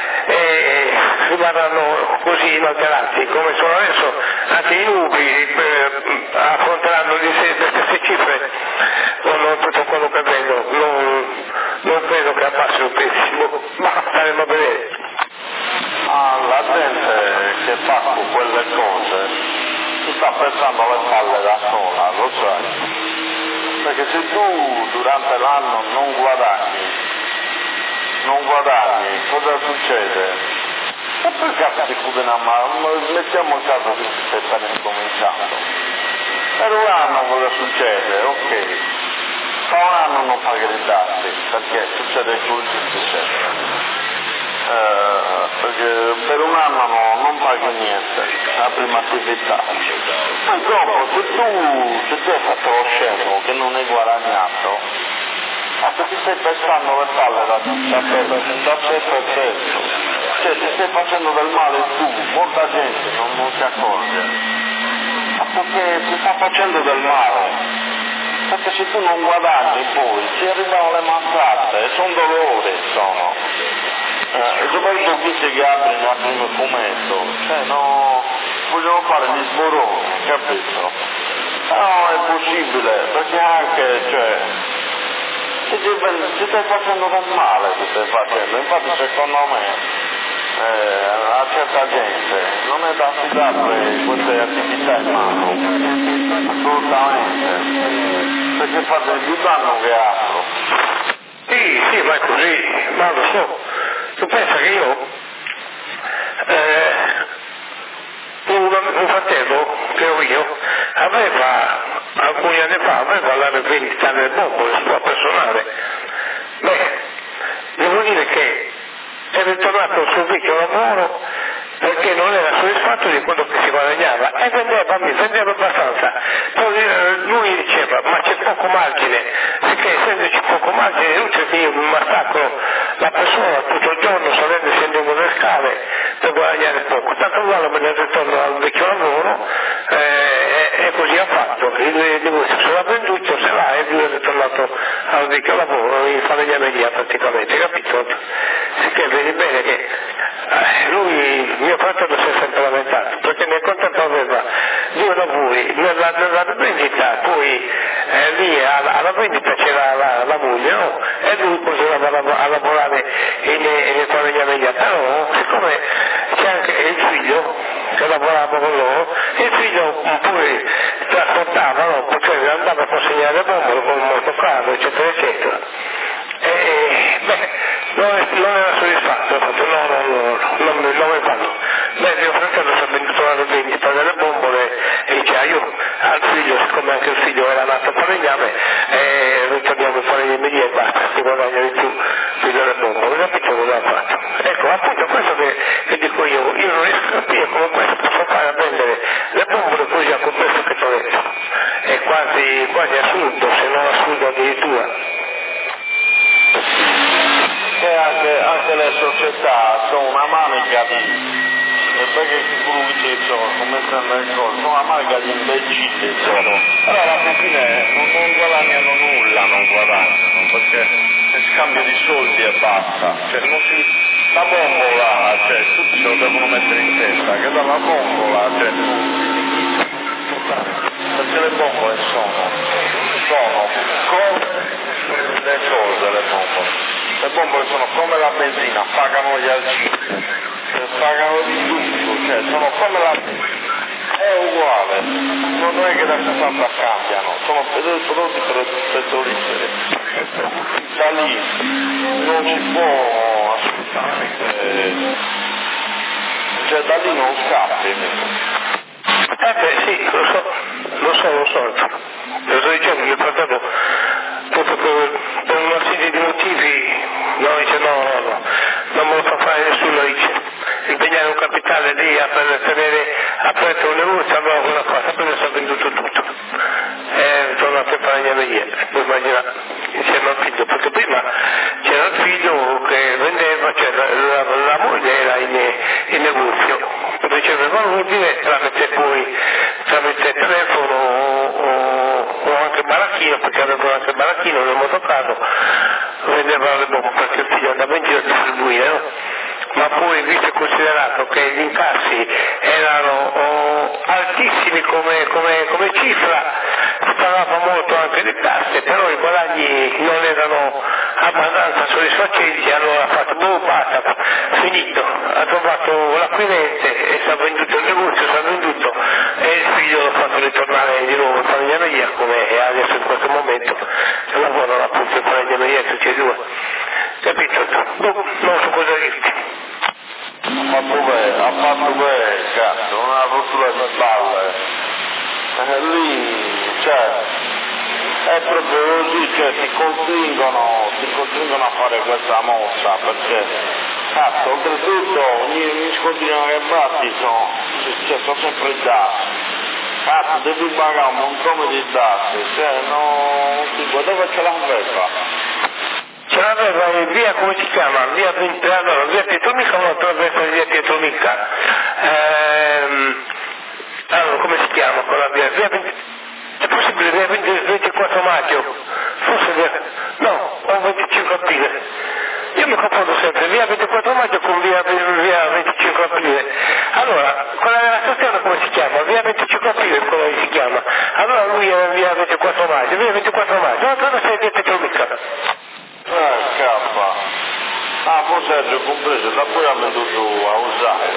rimarranno così inalterati, come sono adesso anche i nubi affronteranno le stesse cifre con tutto quello che vedo, non credo che abbassino i prezzi, ma staremo a vedere. La gente che fa quelle cose si sta pensando alle palle da sola, lo sai, perché se tu durante l'anno non guadagni, cosa succede? E per caso ti chiude una mano, mettiamo il caso che si sta incominciando. Per un anno cosa succede? Ok, fra un anno non paghi le tasse, perché succede così, perché per un anno non paghi niente, la prima attività. Ma dopo, se tu hai fatto lo scemo che non hai guadagnato, ti stai pensando le palle da tetto a tetto, cioè ti stai facendo del male tu, molta gente non si accorge, perché ti sta facendo del male, perché se tu non guadagni poi ti arrivano le mazzate, sono dolori, soprattutto questi che aprono il fumetto, cioè no, vogliono fare gli sboroni, capito? No, è possibile, perché anche, cioè, ti stai facendo del male, infatti secondo me a certa gente non è da affidare queste attività in mano, assolutamente, perché fate più danno che altro. Sì, ma è così, ma lo so. Tu pensa che io, un fratello che ho io, alcuni anni fa, aveva la vendita del mondo, sua personale. Devo dire che è ritornato sul vecchio lavoro perché non era soddisfatto di quello che si guadagnava e vendeva abbastanza. Poi lui diceva, ma c'è poco margine, perché essendoci poco margine è inutile che io mi massacro la persona tutto il giorno salendo e scendendo le scale per guadagnare poco. Tanto vale me ne ritorno al vecchio lavoro e così ha fatto. Il negozio se l'ha venduto, se l'ha e lui è ritornato al vecchio lavoro in falegnameria praticamente, capito? Che vedi bene che lui, mio fratello, si è sempre lamentato perché nel contratto aveva 2 lavori, nella vendita poi lì alla vendita c'era la moglie, no? E lui continuava a lavorare in falegnameria, però siccome c'è anche il figlio che lavorava con loro, il figlio pure non mi fanno. Beh, mio fratello si è venduto la vendita delle bombole e dice, io al figlio, siccome anche il figlio era nato a falegname, noi torniamo a falegname e basta, si guadagna di più delle bombole, capito cosa ha fatto? Ecco, appunto questo che dico io non riesco a capire come questo posso fare a vendere le bombole così a quel prezzo che ti ho detto. È quasi assurdo, se non assurdo addirittura. E anche le società sono una manica di perché come stanno le cose, sono una manica di imbecilli sono. Allora alla fine non guadagnano nulla, perché è scambio di soldi e basta. Cioè la bombola, cioè tutti lo devono mettere in testa, che dalla bombola, cioè perché le bombole sono come le cose, le bombole. Le bombole sono come la benzina, pagano gli alcini, pagano di tutto, cioè sono come la benzina, è uguale, non è che da 60 cambiano, sono prodotti petroliferi, da lì non si può assolutamente, cioè da lì non scappi. Sì, lo so, lo sto dicendo, mio fratello, proprio per una serie di motivi, dice no, non me lo fa fare nessuno, dice, impegnare un capitale lì per tenere aperto un negozio, allora una cosa, poi si è venduto tutto, è tornato a fare la mia, puoi immaginare, insieme al figlio, perché prima c'era il figlio che vendeva, cioè la moglie era in negozio, riceveva l'ordine tramite telefono o anche baracchino, perché avevano anche il baracchino nel motocarro, vendevano le bombe perché il figlio andava in giro a distribuire, no? Ma poi visto e considerato che gli incassi erano altissimi come cifra, parlava molto anche di tasse, però i guadagni non erano abbastanza soddisfacenti, allora ha fatto basta, finito, ha trovato l'acquirente e si è venduto il negozio, si è venduto e il figlio l'ha fatto ritornare di nuovo in falegnameria come è adesso in questo momento, lavorano appunto in falegnameria tutti e due, capito? Non so cosa dirti. Ha fatto bene, cazzo, una rottura di balle. Lì, cioè, è proprio così, cioè ti costringono a fare questa mossa, perché, cazzo, oltretutto, ogni scontrino che batti sono sempre i tassi. Cazzo, devi pagare un montone di tassi, cioè, non si può, dove ce l'aveva? Ce l'aveva in via, come si chiama? Via Pietromica o attraverso via Pietromica? Allora, come si chiama quella via? È possibile via 24 maggio? Forse o 25 aprile. Io mi confondo sempre, via 24 maggio con via 25 aprile. Allora, quella della stazione come si chiama? Via 25 aprile come si chiama? Allora lui è via 24 maggio, via 24 maggio, attraverso via Pietromica. Scappa. Forse è compreso, da poi ha venduto a Usai.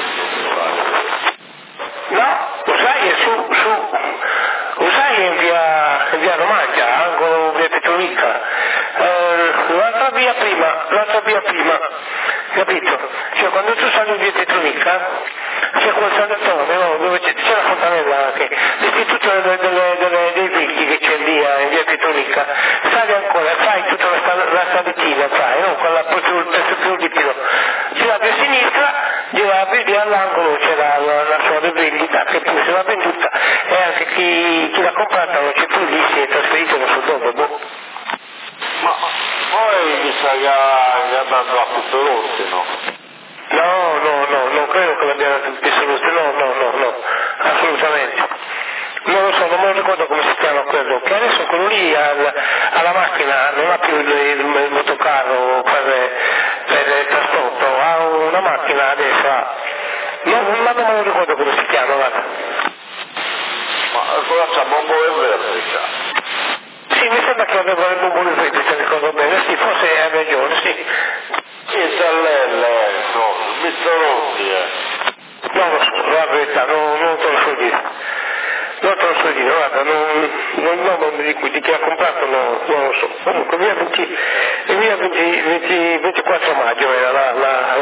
No, Usai è Usai è in via Romagna, angolo via Pietromica. L'altra via prima, capito? Cioè quando tu sali in via Pietromica c'è quel sanatorio, no? Dove c'è la fontanella anche, l'istituto dei vecchi che c'è lì in via Pietromica, sali ancora, fai tutta la salitina, no? Quella il pezzo più liquido, girati a sinistra, giravi all'angolo c'è la sua vendita che poi se l'ha venduta e anche chi l'ha comprata non c'è più lì, si è trasferito non so dove, Ma poi mi sa che ha dato a Pessolozzi, no? No, non credo che l'abbia dato a Pessolozzi, no, assolutamente. Non lo so, non me lo ricordo come si chiama quello, che adesso quello lì alla macchina non ha più il motocarro per il trasporto, ha una macchina adesso, non me lo ricordo come si chiama, guarda. Ma cosa c'ha, bombole verde, c'ha? Sì, mi sembra che aveva le bombole verdi, se ricordo bene, sì, forse hai ragione, sì. Sì, c'è no, Pessolozzi, Non lo so, la verità, non te lo so dire. Non te lo so dire, guarda, non nome di chi ha comprato non lo so. Comunque via 24 maggio era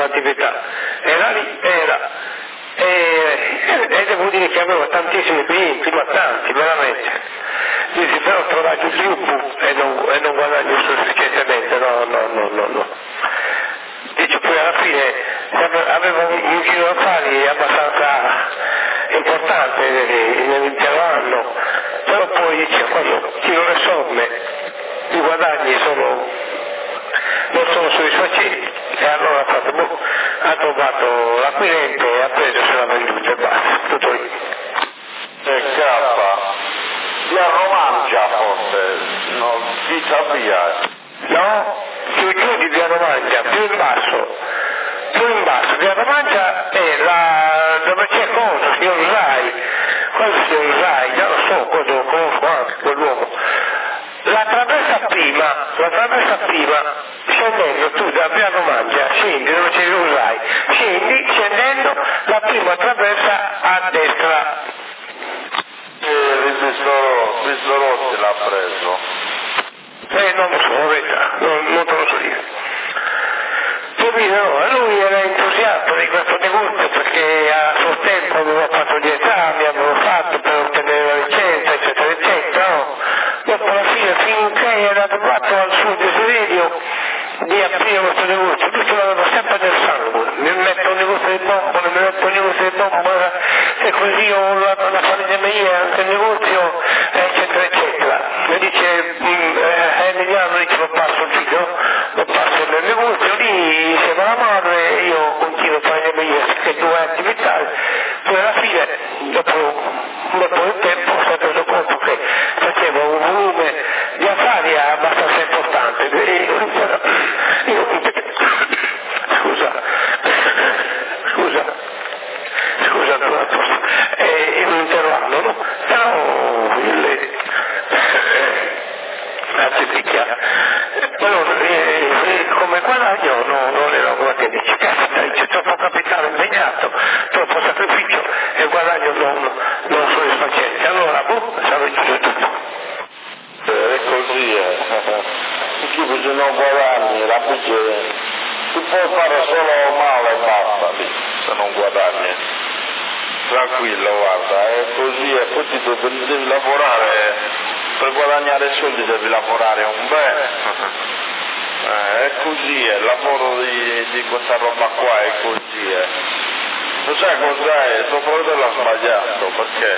aveva un giro d'affari abbastanza importante nell'intero anno, però poi dice quando tiro le somme i guadagni non sono soddisfacenti, e allora ha trovato l'acquirente, ha preso e se l'ha venduta e basta, tutto lì. Via Romancia forse, no, vita via. No, giù di via Romancia, più in basso, via Romancia è dove c'è cosa, signor Usai, cosa signor Usai, già lo so, cosa lo conosco anche quell'uomo. La traversa prima, scendendo tu da via Romancia, scendi dove c'è Usai, scendendo la prima traversa a destra. Visto Rossi l'ha preso. Non lo so, non te lo so dire. Lui era entusiasta di questo negozio perché a suo tempo aveva fatto gli esami, aveva fatto per ottenere la licenza, eccetera, eccetera. No? Dopo alla fine, finché era arrivato al suo desiderio di aprire questo negozio, lui ce l'aveva sempre nel sangue. Mi metto un negozio di bomba, e così ho la famiglia mia, anche il negozio, eccetera, eccetera. Mi dice, Emiliano dice lo passo il figlio, lo passo nel negozio, lì insieme alla madre, io continuo a fare le mie due attività, poi alla fine, dopo un po' di tempo, si è reso conto che faceva un volume di affari abbastanza importante. Scusa, è un intero anno, no? Però come guadagno non era come che dici, c'è troppo capitale impegnato, troppo sacrificio e il guadagno non soddisfacente. Allora, sarò chiuso tutto. È così, Perché se non guadagni, la tu puoi fare solo male e basta lì, se non guadagni. Tranquillo, guarda, è così, e poi devi lavorare, per guadagnare soldi devi lavorare un bel. È così, il lavoro di questa roba qua è così. Lo sai cos'è? Tuo fratello ha sbagliato, perché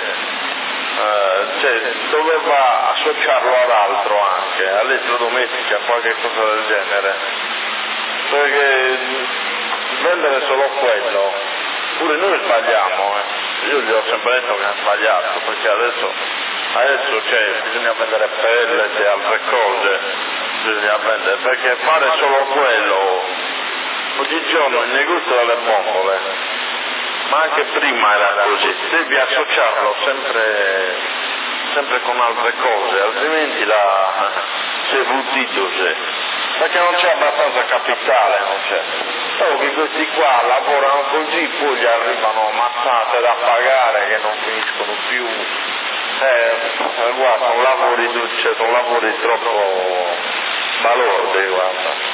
doveva associarlo ad altro anche, all'elettrodomestica, qualche cosa del genere. Perché vendere solo quello, pure noi sbagliamo, Io gli ho sempre detto che ha sbagliato, perché adesso bisogna vendere pellet e altre cose, bisogna vendere, perché fare solo quello, oggigiorno il negozio delle bombole, ma anche prima era così, devi associarlo sempre con altre cose, altrimenti sei buttito, perché non c'è abbastanza capitale, non c'è. Solo che questi qua lavorano così, poi gli arrivano mazzate da pagare che non finiscono più. Guarda, sono lavori troppo balordi, guarda.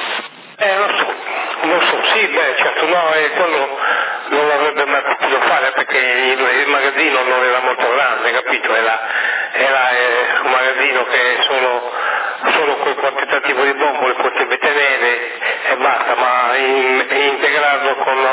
Lo so, sì, certo, no, quello non l'avrebbe mai potuto fare perché il magazzino non era molto grande, capito? Era un magazzino che solo quel quantitativo di bombole poteva tenere e basta, ma integrarlo con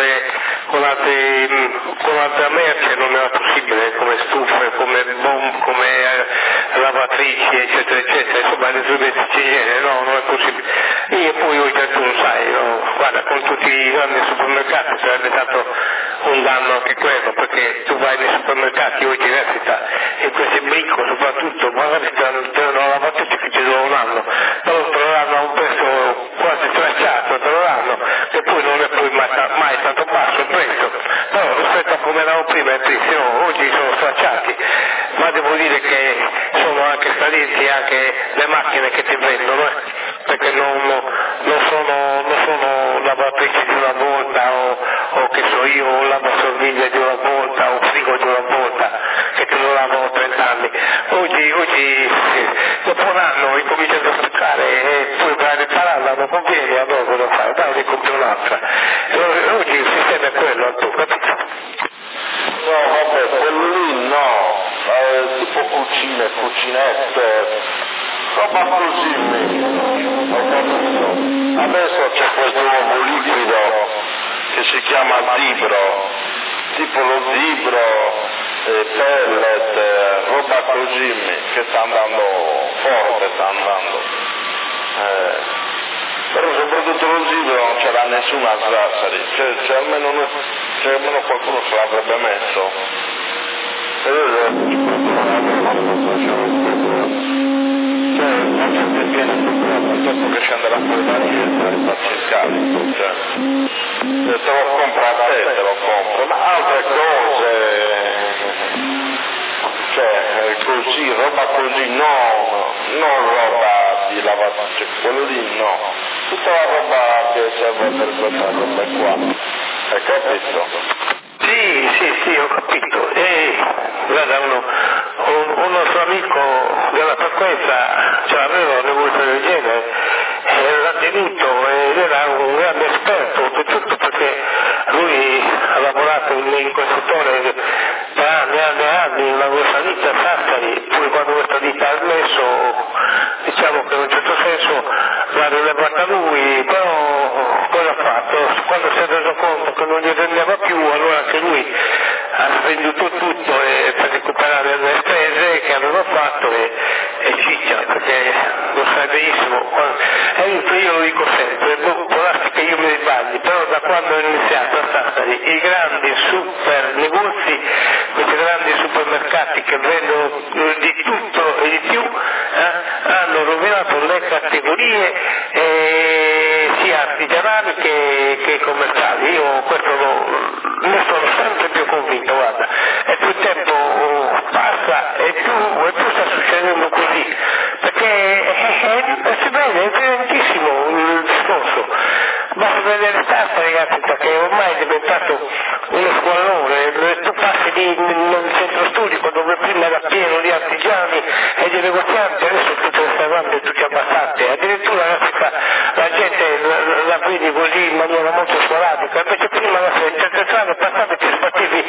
altra merce non era possibile, come stufe, come lavatrici, eccetera, eccetera, insomma, elettrodomestici in genere, no, non è possibile. E poi oggi tu non sai, no? Guarda, con tutti i grandi supermercati sarebbe stato un danno anche quello, perché tu vai nei supermercati oggi in città e questi bricco soprattutto, magari te lo lavatrice che ci durano un anno, però te lo danno a un prezzo quasi stracciato, te lo danno, che poi non è poi mai stato basso il prezzo, però rispetto a come erano prima i prezzi, no, oggi sono stracciati, ma devo dire che sono anche salienti anche le macchine che ti vendono, perché non sono lavatrici di una volta o che so io, lavastoviglie di una volta o frigo di una volta che te lo lavano 30 anni. Oggi dopo un anno incominciano a staccare e poi vai a ripararla, non conviene, allora cosa fai? Dai, ne compri un'altra. Oggi il sistema è quello, tu capito? No, vabbè, quello lì no, tipo cucinette, roba così, ho capito. Adesso c'è questo uovo liquido che chiama Zibro, tipo lo Zibro, pellet, roba così che sta andando forte, però soprattutto lo Zibro non c'era nessuna a Sassari, c'è almeno qualcuno se l'avrebbe messo. La gente viene dopo che scende la Polvaniera e faccia i scavi, te lo compra a te, te lo compro, ma altre cose, così, roba così, non roba di lavatrice, quello lì no, tutta la roba che serve per questa roba qua, hai capito? Sì, ho capito. Guarda, un nostro amico della frequenza aveva un negozio del genere, l'ha tenuto ed era un grande esperto, oltretutto perché lui ha lavorato in quel settore per anni, una grossa ditta a Sassari, poi quando questa ditta ha smesso, diciamo che in un certo senso l'ha rilevata lui, però cosa ha fatto? Quando si è reso conto che non gli rendeva più, allora anche lui ha venduto tutto per recuperare le spese che aveva fatto e ciccia, perché lo sai benissimo, io lo dico sempre, può darsi che io mi sbagli, però da quando ho iniziato a Sassari i grandi super negozi, questi grandi supermercati che vendono di tutto e di più, hanno rovinato le categorie sia artigianali che commerciali. Io questo ne sono sempre più convinto, guarda, e più il tempo passa e più sta succedendo così, perché si vede, è evidentissimo il discorso. Basta vedere Staffa, ragazzi, perché ormai è diventato uno squallone. Tu passi lì nel centro storico dove prima era pieno di artigiani e di negozianti, adesso tutte le serrande tutte abbassate, addirittura la gente la vedi così in maniera molto sporadica, invece prima certe strade passavi ti sbattevi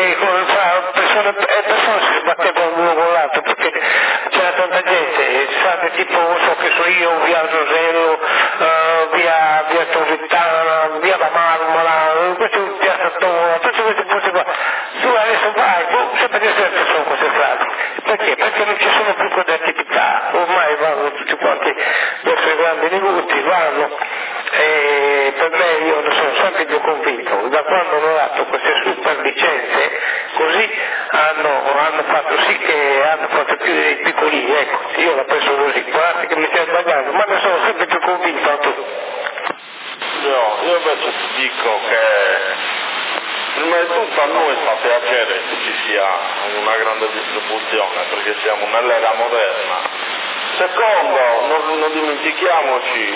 persone si sbattevano l'uno con l'altro perché c'era tanta gente, strade tipo, via Rosello, via Torrittana, via La Marmora, via Sant'Ora, tutte queste cose qua. Tu adesso vai, sempre di sempre sono queste strade. Perché? Perché non ci sono più quelle attività, ormai vanno tutti quanti verso i grandi negozi, vanno, e per me io ne sono sempre più convinto, da quando hanno dato queste super licenze, così hanno fatto sì che hanno fatto più dei piccolini, ecco, io la penso così, guardate che mi stai sbagliando, ma ne sono sempre più convinto tu. Io invece ti dico che prima di tutto a noi fa piacere che ci sia una grande distribuzione perché siamo nell'era moderna. Secondo, non dimentichiamoci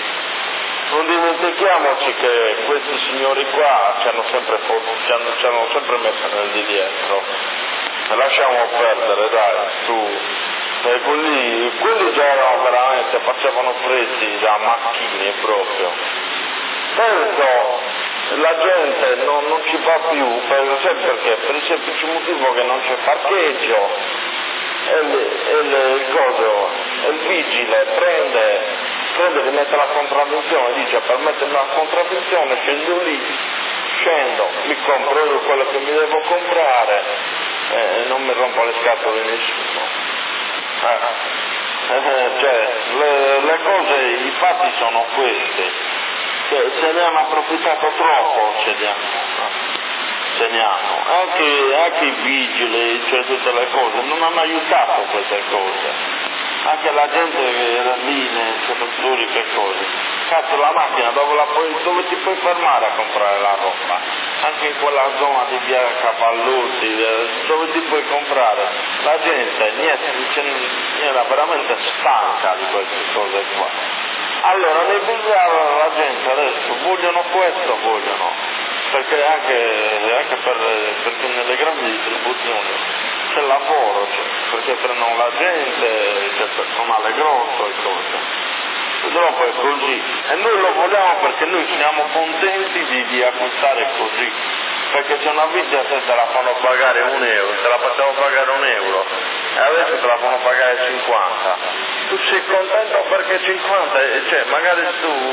che questi signori qua ci hanno sempre messo nel di dietro. E lasciamo perdere, dai, su. Quelli già erano veramente, facevano prezzi da macchine proprio. Penso la gente non ci va più, perché? Per il semplice motivo che non c'è parcheggio e il vigile prende, rimette la contravvenzione, dice per mettere la contravvenzione scendo, mi compro io quello che mi devo comprare e non mi rompo le scatole di nessuno. Le cose, i fatti sono questi. Se ne hanno approfittato troppo, anche i vigili, cioè tutte le cose, non hanno aiutato queste cose. Anche la gente che era lì nei produttori, che cose. Cazzo, la macchina dove ti puoi fermare a comprare la roba? Anche in quella zona di via Cavallutti, dove ti puoi comprare? La gente era veramente stanca di queste cose qua. Allora, nei bizzarri la gente adesso vogliono, perché anche perché nelle grandi distribuzioni c'è lavoro, perché prendono la gente, c'è personale grosso e cose. Purtroppo è così. E noi lo vogliamo perché noi siamo contenti di acquistare così. Perché se una vita te la fanno pagare €1, te la facciamo pagare €1 e adesso te la fanno pagare 50. Tu sei contento perché 50, cioè magari tu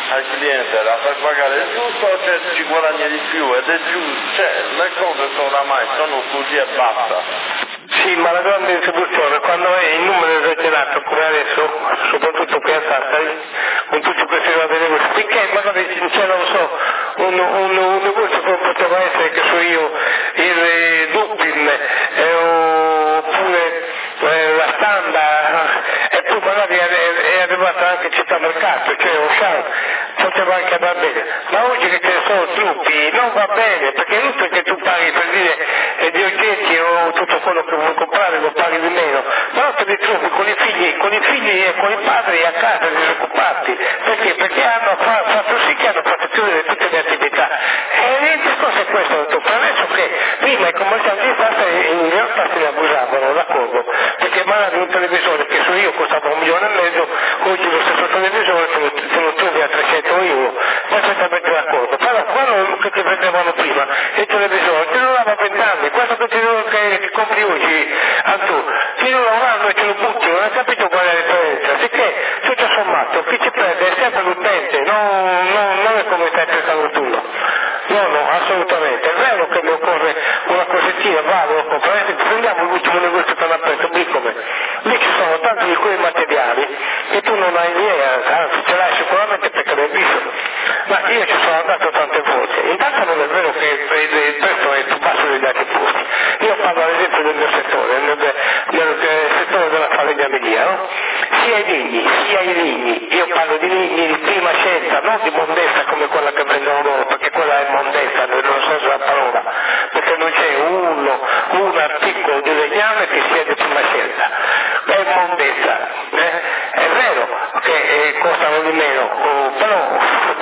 al cliente da far pagare il giusto, cioè ci guadagni di più ed è giusto, cioè le cose oramai sono così e basta. Sì, ma la grande distribuzione, quando è in numero esagerato come adesso, soprattutto qui a Sassari, con tutti questi nuovi negozi, finché magari c'è, non so, un negozio come poteva essere, che so io, il Dublin, oppure la Standa, e poi magari è arrivata anche Città Mercato, cioè Ocean, poteva anche andare bene, ma oggi che ce ne sono troppi non va bene, perché è inutile che tu paghi per dire di oggetti o tutto quello che vuoi comprare lo paghi di meno, però te li trovi con i figli e con i padri a casa disoccupati, perché hanno fatto sì che hanno fatto chiudere tutte le attività, e il discorso è questo, ho detto, per adesso che prima i commercianti di Sassari in realtà se ne abusavano, d'accordo, perché magari un televisore che so io costava 1,5 milioni, oggi lo stesso televisore te lo trovi a 300 euro, perfettamente d'accordo, però quello che ti vendevano prima, il televisore ti durava 20 anni, questo che compri oggi, ti dura un anno e ce lo butti, non hai capito qual è la differenza, sicché tutto sommato chi ci prende è sempre l'utente, non è come stai pensando tu, no, assolutamente, è vero che mi occorre una cosettina, vado a comprare, prendiamo l'ultimo negozio che hanno aperto, lì ci sono tanti di quei materiali che tu non hai idea, anzi ce l'hai sicuramente perché l'hai visto, ma io ci sono andato tante volte, intanto non è vero che il prezzo è più basso degli altri posti, io parlo ad esempio del mio settore, nel settore della falegnameria, no? sia i legni, io parlo di legni di prima scelta, non di mondezza come quella che vendono loro, perché quella è mondezza nel senso della parola, perché non c'è un articolo di legname che sia di prima scelta, è mondezza, è vero che costano di meno, però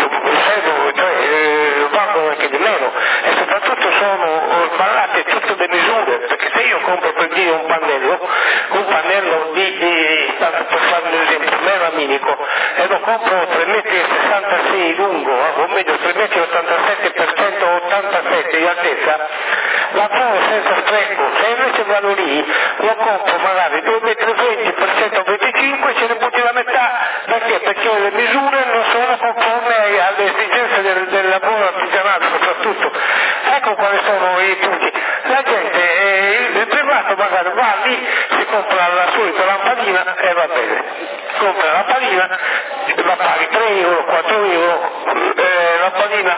valgono anche di meno e soprattutto sono sballate tutte le misure, perché se io compro per dire un pannello di per fare un esempio melaminico e lo compro 3,66 m lungo, o meglio 3,87 m per 187 di altezza, lavoro senza spreco, se invece vado lì lo compro magari 2,20 m per 125 e ce ne butti la metà, perché le misure non sono conforme alle esigenze del lavoro artigianale soprattutto. Ecco quali sono i punti. La gente, il privato magari va lì, si compra la solita lampadina e va bene, compra la lampadina, la paghi 3 euro, 4 euro, lampadina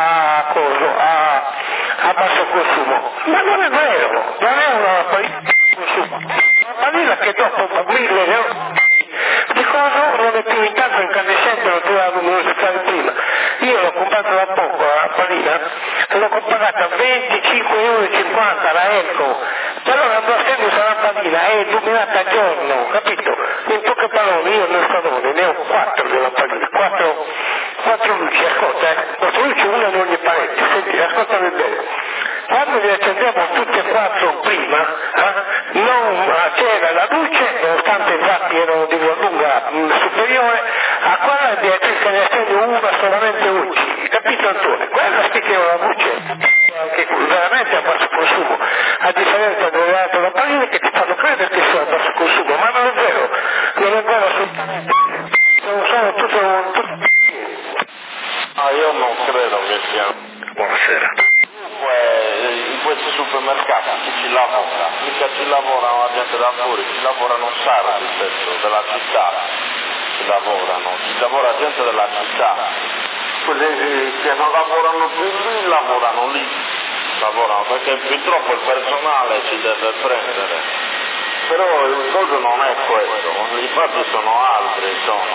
a basso consumo, ma non è vero, non è una lampadina a basso consumo, una lampadina che dopo 1.000 euro di cosa non è più intanto incandescente, lo dovevamo usare prima. Io l'ho comprato da poco la lampadina e l'ho comprata a 25,50 euro la Elco, però la stessa lampadina è illuminata a giorno, capito? In poche parole io nel salone ne ho 4 di lampadine, 4 luci, ascolta, 4 luci, una in ogni parete, senti, ascoltami bene. Quando li accendiamo tutte e 4 prima, non c'era la luce, nonostante i vatti erano di una lunga superiore, a quella che ne accende una solamente oggi, capito Antonio? Quella sì che è una luce che veramente a basso consumo, a differenza delle altre lampadine che ti fanno credere che sia a basso consumo, ma non è vero assolutamente, sono tutte. Io non credo che sia. Buonasera. In questi supermercati chi ci lavora? Mica ci lavora la gente da fuori, ci lavorano sardi della città, ci lavora gente della città, quelli che non lavorano più lì lavorano lì, perché purtroppo il personale ci deve prendere, però il coso non è questo, i fatti sono altri,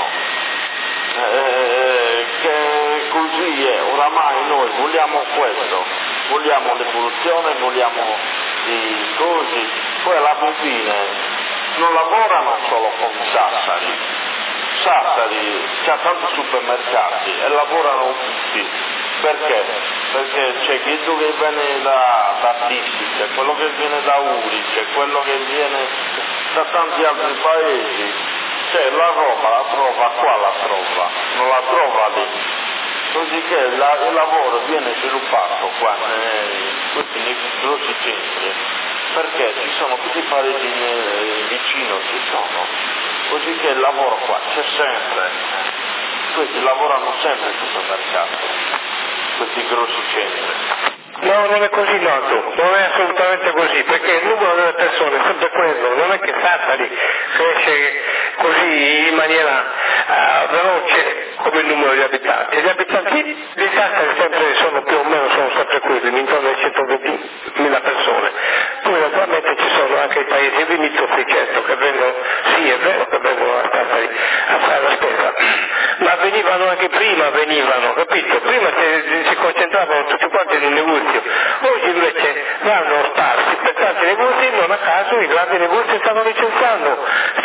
che così è, oramai noi vogliamo questo, vogliamo l'evoluzione, vogliamo i cosi, poi alla fine non lavorano solo con Sassari c'ha tanti supermercati e lavorano tutti, perché? Perché c'è chi viene da Tisti, c'è quello che viene da Uri, c'è quello che viene da tanti altri paesi. Cioè la roba la trova qua, non la trova lì, così che il lavoro viene sviluppato qua nei grossi centri, perché ci sono tutti i paesi vicino, così che il lavoro qua c'è sempre, questi lavorano sempre in supermercato, questi grossi centri. No, non è così, no, non è assolutamente così, perché il numero delle persone è sempre quello, non è che Sassari cresce così in maniera veloce come il numero di abitanti. Gli abitanti di Sassari sono più o meno sempre quelli, intorno ai 120.000 persone. Poi naturalmente ci sono anche i paesi limitrofi, certo, che vengono, sì è vero che vengono a Sassari a fare la spesa, ma venivano anche prima, capito? Prima si concentravano tutti quanti in un negozio. Oggi invece vanno sparsi per tanti negozi, non a caso i grandi negozi stanno licenziando,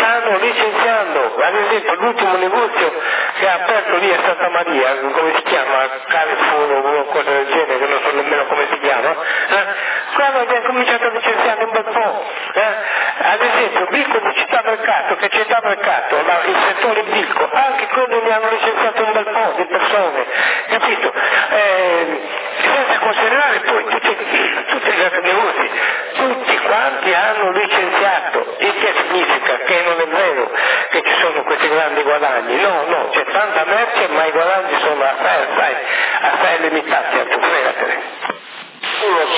ad esempio l'ultimo negozio che ha aperto lì a Santa Maria, come si chiama, Carrefour o qualcosa del genere, che non so nemmeno come si chiama, quello ha cominciato a licenziare un bel po', ad esempio Bicco di Città Mercato, il settore Bicco, anche quello ne hanno licenziato un bel po' di persone, capito? Senza considerare poi tutti gli altri negozi, tutti quanti hanno licenziato, il che significa che non è vero che ci sono questi grandi guadagni, no, c'è tanta merce ma i guadagni sono assai limitati, anzi fregatene. Tu lo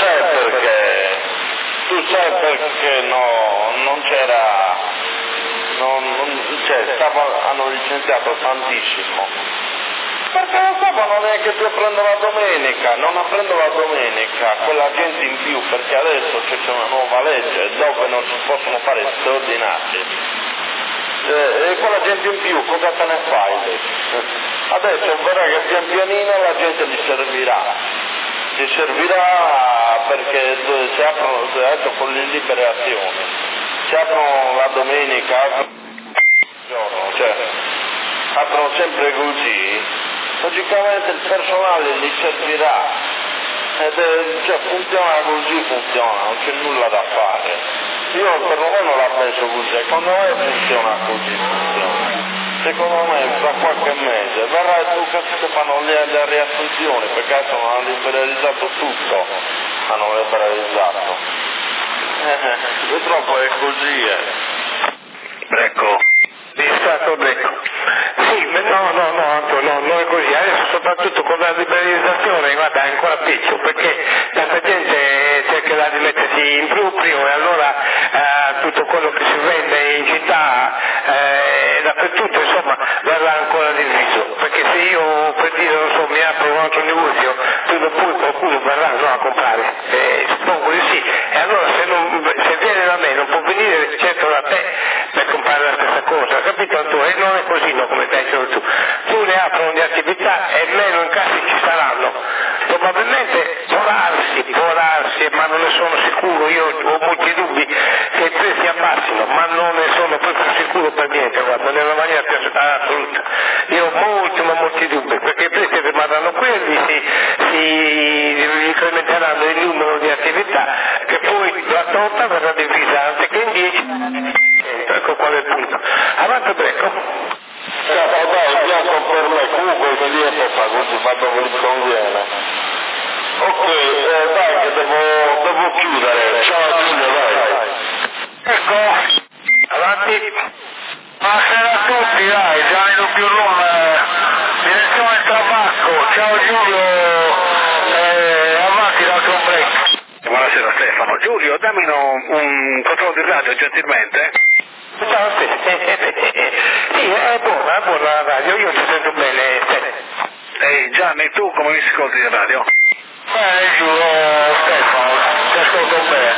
sai perché non c'era, hanno licenziato tantissimo. Perché non stavano neanche più a prendere la domenica, non a prendere la domenica, quella gente in più, perché adesso c'è una nuova legge dove non si possono fare straordinari. E quella gente in più cosa te ne fai adesso? Adesso verrà che pian pianino la gente gli servirà perché si aprono, adesso con le libere azioni, si aprono la domenica, aprono sempre così, logicamente il personale gli servirà, funziona così, non c'è nulla da fare. Io perlomeno la penso così, secondo me funziona così, secondo me tra qualche mese verrà che fanno le riassunzioni, perché adesso hanno liberalizzato tutto, purtroppo è così. Ecco. Stato detto. Sì, no, non è così. Adesso soprattutto con la liberalizzazione, guarda, è ancora peggio, perché tanta gente cercherà di mettersi in proprio e allora tutto quello che si vende in città dappertutto, insomma, verrà ancora diviso. Perché se io, per dire, non so, mi apro un altro negozio, prima o poi qualcuno verrà a comprare. Suppongo di sì. E allora se viene da me non può venire certo da te per comprare la stessa cosa, capito Antonio? E non è così, no, come stai dicendo tu. Tu ne aprono di attività e meno incassi ci saranno. Probabilmente può darsi, ma non ne sono sicuro, io ho molti dubbi che i prezzi abbassino, ma non ne sono proprio sicuro per niente, guarda, nella maniera più assoluta. Io ho molti dubbi, perché i prezzi rimarranno quelli, si incrementeranno il numero di attività, che poi la torta verrà divisa anziché in 10. Ecco qual è il punto. Avanti Brecco. Dai, bianco per me, comunque il cliente fa così, ma dove gli conviene. Ok, dai che devo chiudere. Ciao Giulio, dai. Ecco, avanti. Buonasera a tutti, dai, Gianni Doppio Roma, direzione Tabacco. Ciao Giulio, avanti l'altro break. Buonasera Stefano. Giulio, dammi un controllo di radio gentilmente. Ciao, sì, è buona la radio, io ti sento bene. Gianni, tu come mi ascolti in radio? Giulio, Stefano, ti ascolto bene.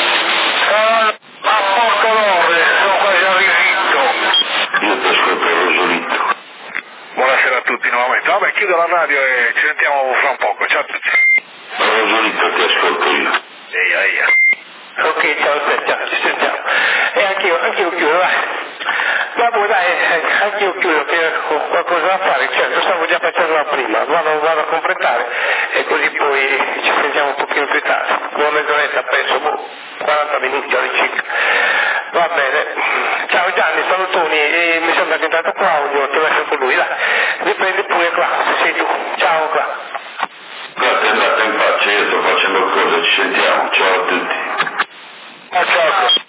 A Porto Nove, sono quasi a Risitto. Io ti ascolto a Rosolito. Buonasera a tutti nuovamente. Vabbè, chiudo la radio e ci sentiamo fra un poco. Ciao a tutti. A Rosolito ti ascolto io. Eia. Ok, ciao, ci sentiamo. E anch'io chiudo, vai. Vabbè dai, anch'io chiudo che ho qualcosa da fare, certo, stavo già facendo prima, vado a completare e così poi ci sentiamo un pochino più tardi, una mezz'oretta penso, 40 minuti all'incirca. Va bene, ciao Gianni, salutoni, e mi sembra che è entrato Claudio, ti lascio con lui, dai, riprendi pure qua, se sei tu, ciao qua. Guarda, andate in pace, io sto facendo cose, ci sentiamo, ciao a tutti. Ciao.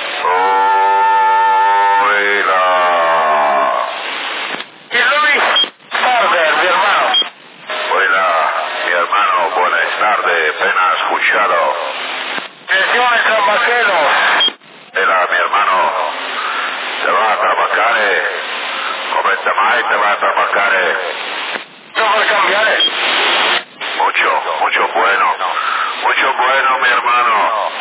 Oh, era. E lui? tarde, pena escuchado. Atención, San Marcelo. Era mi hermano, te va a trabajar, come te mai te va a trabajar. No puede cambiar. Mucho bueno, mi hermano.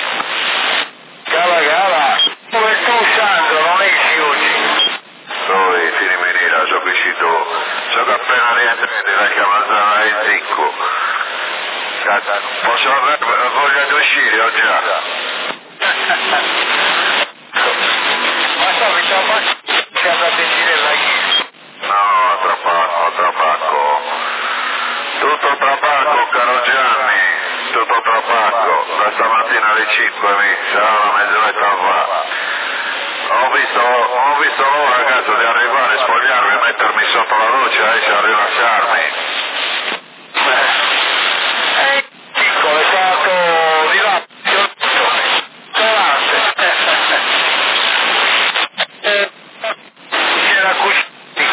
Gala, come sto usando, non è che oggi. Noi, fini menira, sono piscito, sono appena rientrato da chiamata in zicco. Posso avere voglia di uscire o già? Ma sto mi sta facendo a sentire la chiesa. No, tra poco. Tutto tra poco, caro Gianni, tutto tra poco. Da stamattina alle 5 sarà una mezz'oretta fa. Ho visto l'ora, cazzo, di arrivare, spogliarmi e mettermi sotto la doccia e a rilassarmi. Piccolo, è stato di là. C'era così,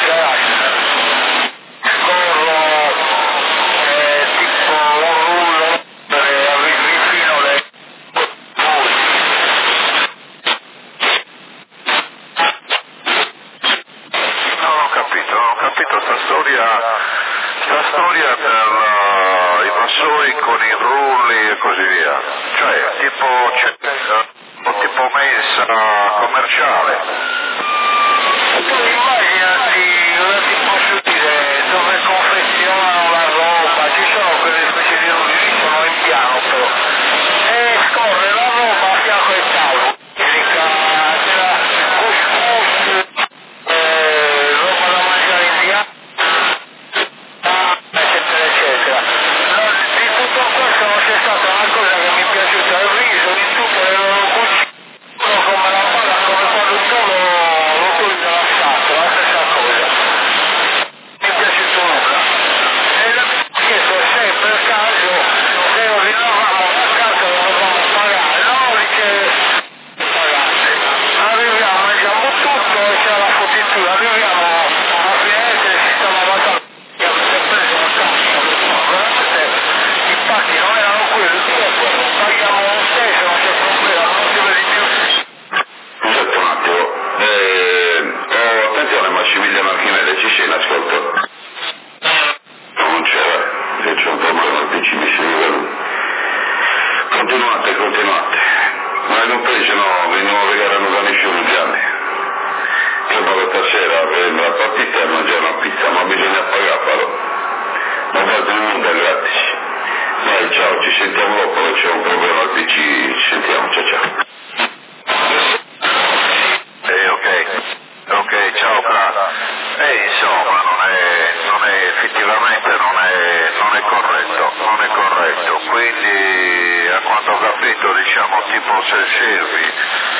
corro tipo un rullo per arrivare fino alle Non ho capito sta storia per i massoi con i rulli e così via. Cioè, tipo mensa commerciale. Tu immaginati, ora ti posso dire, dove confezionano la roba, ci sono quelle specie di rulli, lì sono in piano però, e scorre la roba a fianco ai tavoli, della couscous, roba da mangiare indiana, eccetera eccetera. Di tutto questo non c'è stata una cosa che mi è piaciuta, il riso in tutte le loro cucine, come la palla, come quando tu lo togli dalla scatola, la stessa cosa. Mi è piaciuto nulla. E la chiesto se per caso se ordinavamo la casa dovevamo pagare, no? Dice pagate. Arriviamo, mangiamo tutto e c'è la fottitura, arriviamo a Firenze e si stava avanzando. Abbiamo sempre preso la casa, veramente i pacchi non erano quelli, paghiamo lo stesso, non c'è problema, non si vede più. Aspetta un attimo. Attenzione, Massimiliano Archimede, ci sei in ascolto? Non c'era, che c'è un problema al PC, mi sembra. Continuate. Ma non pensi, no, veniamo a vedere nulla nessuno, Gianni. Che vado stasera, la partita non c'è una pizza, ma bisogna pagarlo. Non fate nulla gratis. Dai, ciao, ci sentiamo dopo, c'è un problema al PC, ci sentiamo, ciao. Ok, ciao Fra. Insomma, effettivamente non è corretto. Quindi, a quanto ho capito, diciamo, tipo self-service,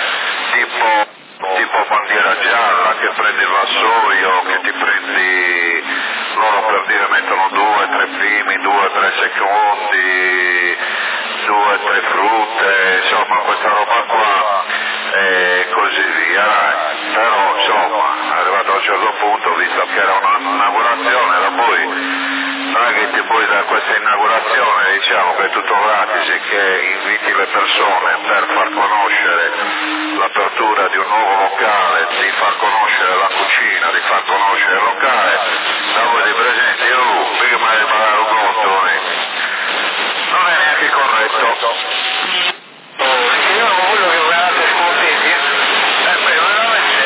tipo bandiera gialla, che prendi il vassoio, che ti prendi, loro per dire mettono 2, 3 primi, 2, 3 secondi, 2, 3 frutte, insomma, questa roba qua, e così via. Però, insomma, arrivato a un certo punto, visto che era un'inaugurazione, da poi non è che ti puoi da questa inaugurazione, diciamo che è tutto gratis e che inviti le persone per far conoscere l'apertura di un nuovo locale, di far conoscere la cucina, di far conoscere il locale, da voi di presenti, mica mai di pagare un conto, non è neanche corretto. Io non voglio che venate scontenti, veramente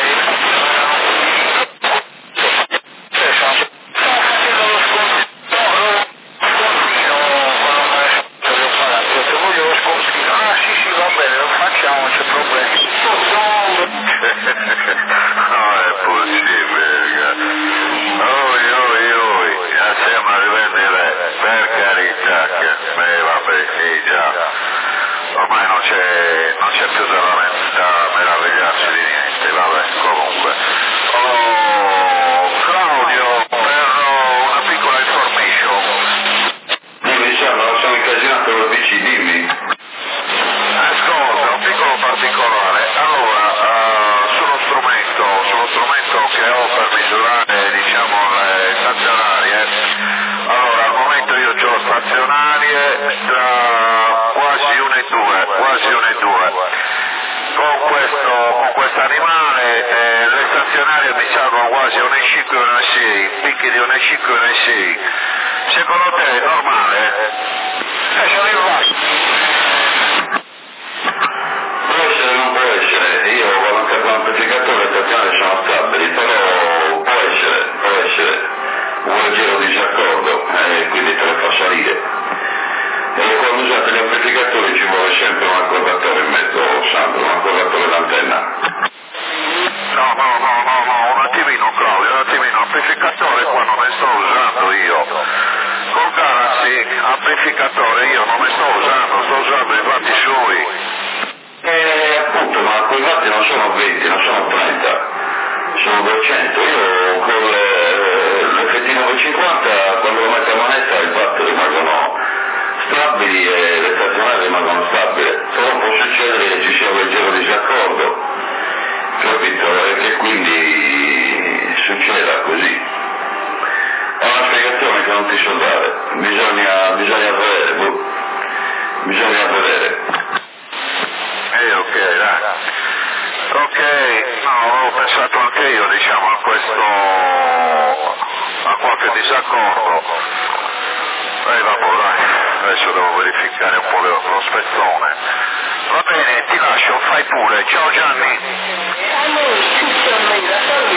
sto facendo lo scontino quando me ho pagato, se voglio lo scontino, sì va bene, lo facciamo, non c'è problema. Non è possibile, siamo arrivati per carità, vabbè, sì già, ormai non c'è più da meravigliarsi di niente, vabbè, comunque. Claudio, per una piccola information. Dimmi, sono incasinato con il PC, dimmi. Ascolta, un piccolo particolare. Allora, sullo strumento che ho per misurare, diciamo, le stazionarie, allora al momento io ho sta stazionarie tra quasi 1 e 2. Con questo animale le stazionarie mi salgono quasi 1 e 5 e 1 e 6, picchi di 1 e 5 e 1 e 6. Secondo te è normale? Sono in basso. Può essere, non può essere. Io con l'amplificatore stazionario sono stabili, però può essere un leggero disaccordo, quindi te lo fa salire. E quando usate gli amplificatori ci vuole sempre un accordatore in mezzo, Sandro, un accordatore d'antenna. No, un attimino Claudio, amplificatore qua non ne sto usando io. Con Galaxy amplificatore io non ne sto usando i fatti suoi. Appunto, ma quei vatti non sono 20, non sono 30, sono 200. Io con l'F950 quando lo metto a manetta i vatti rimangono stabili e le stazionarie rimangono stabili, però può succedere che ci sia un leggero disaccordo, capito? E che quindi succeda così. È una spiegazione che non ti so dare, bisogna vedere, bisogna vedere. Ok, dai. Ok, no, avevo pensato anche io, diciamo, a qualche disaccordo. Vabbè, dai, adesso devo verificare un po' lo spezzone. Va bene, ti lascio, fai pure. Ciao Gianni.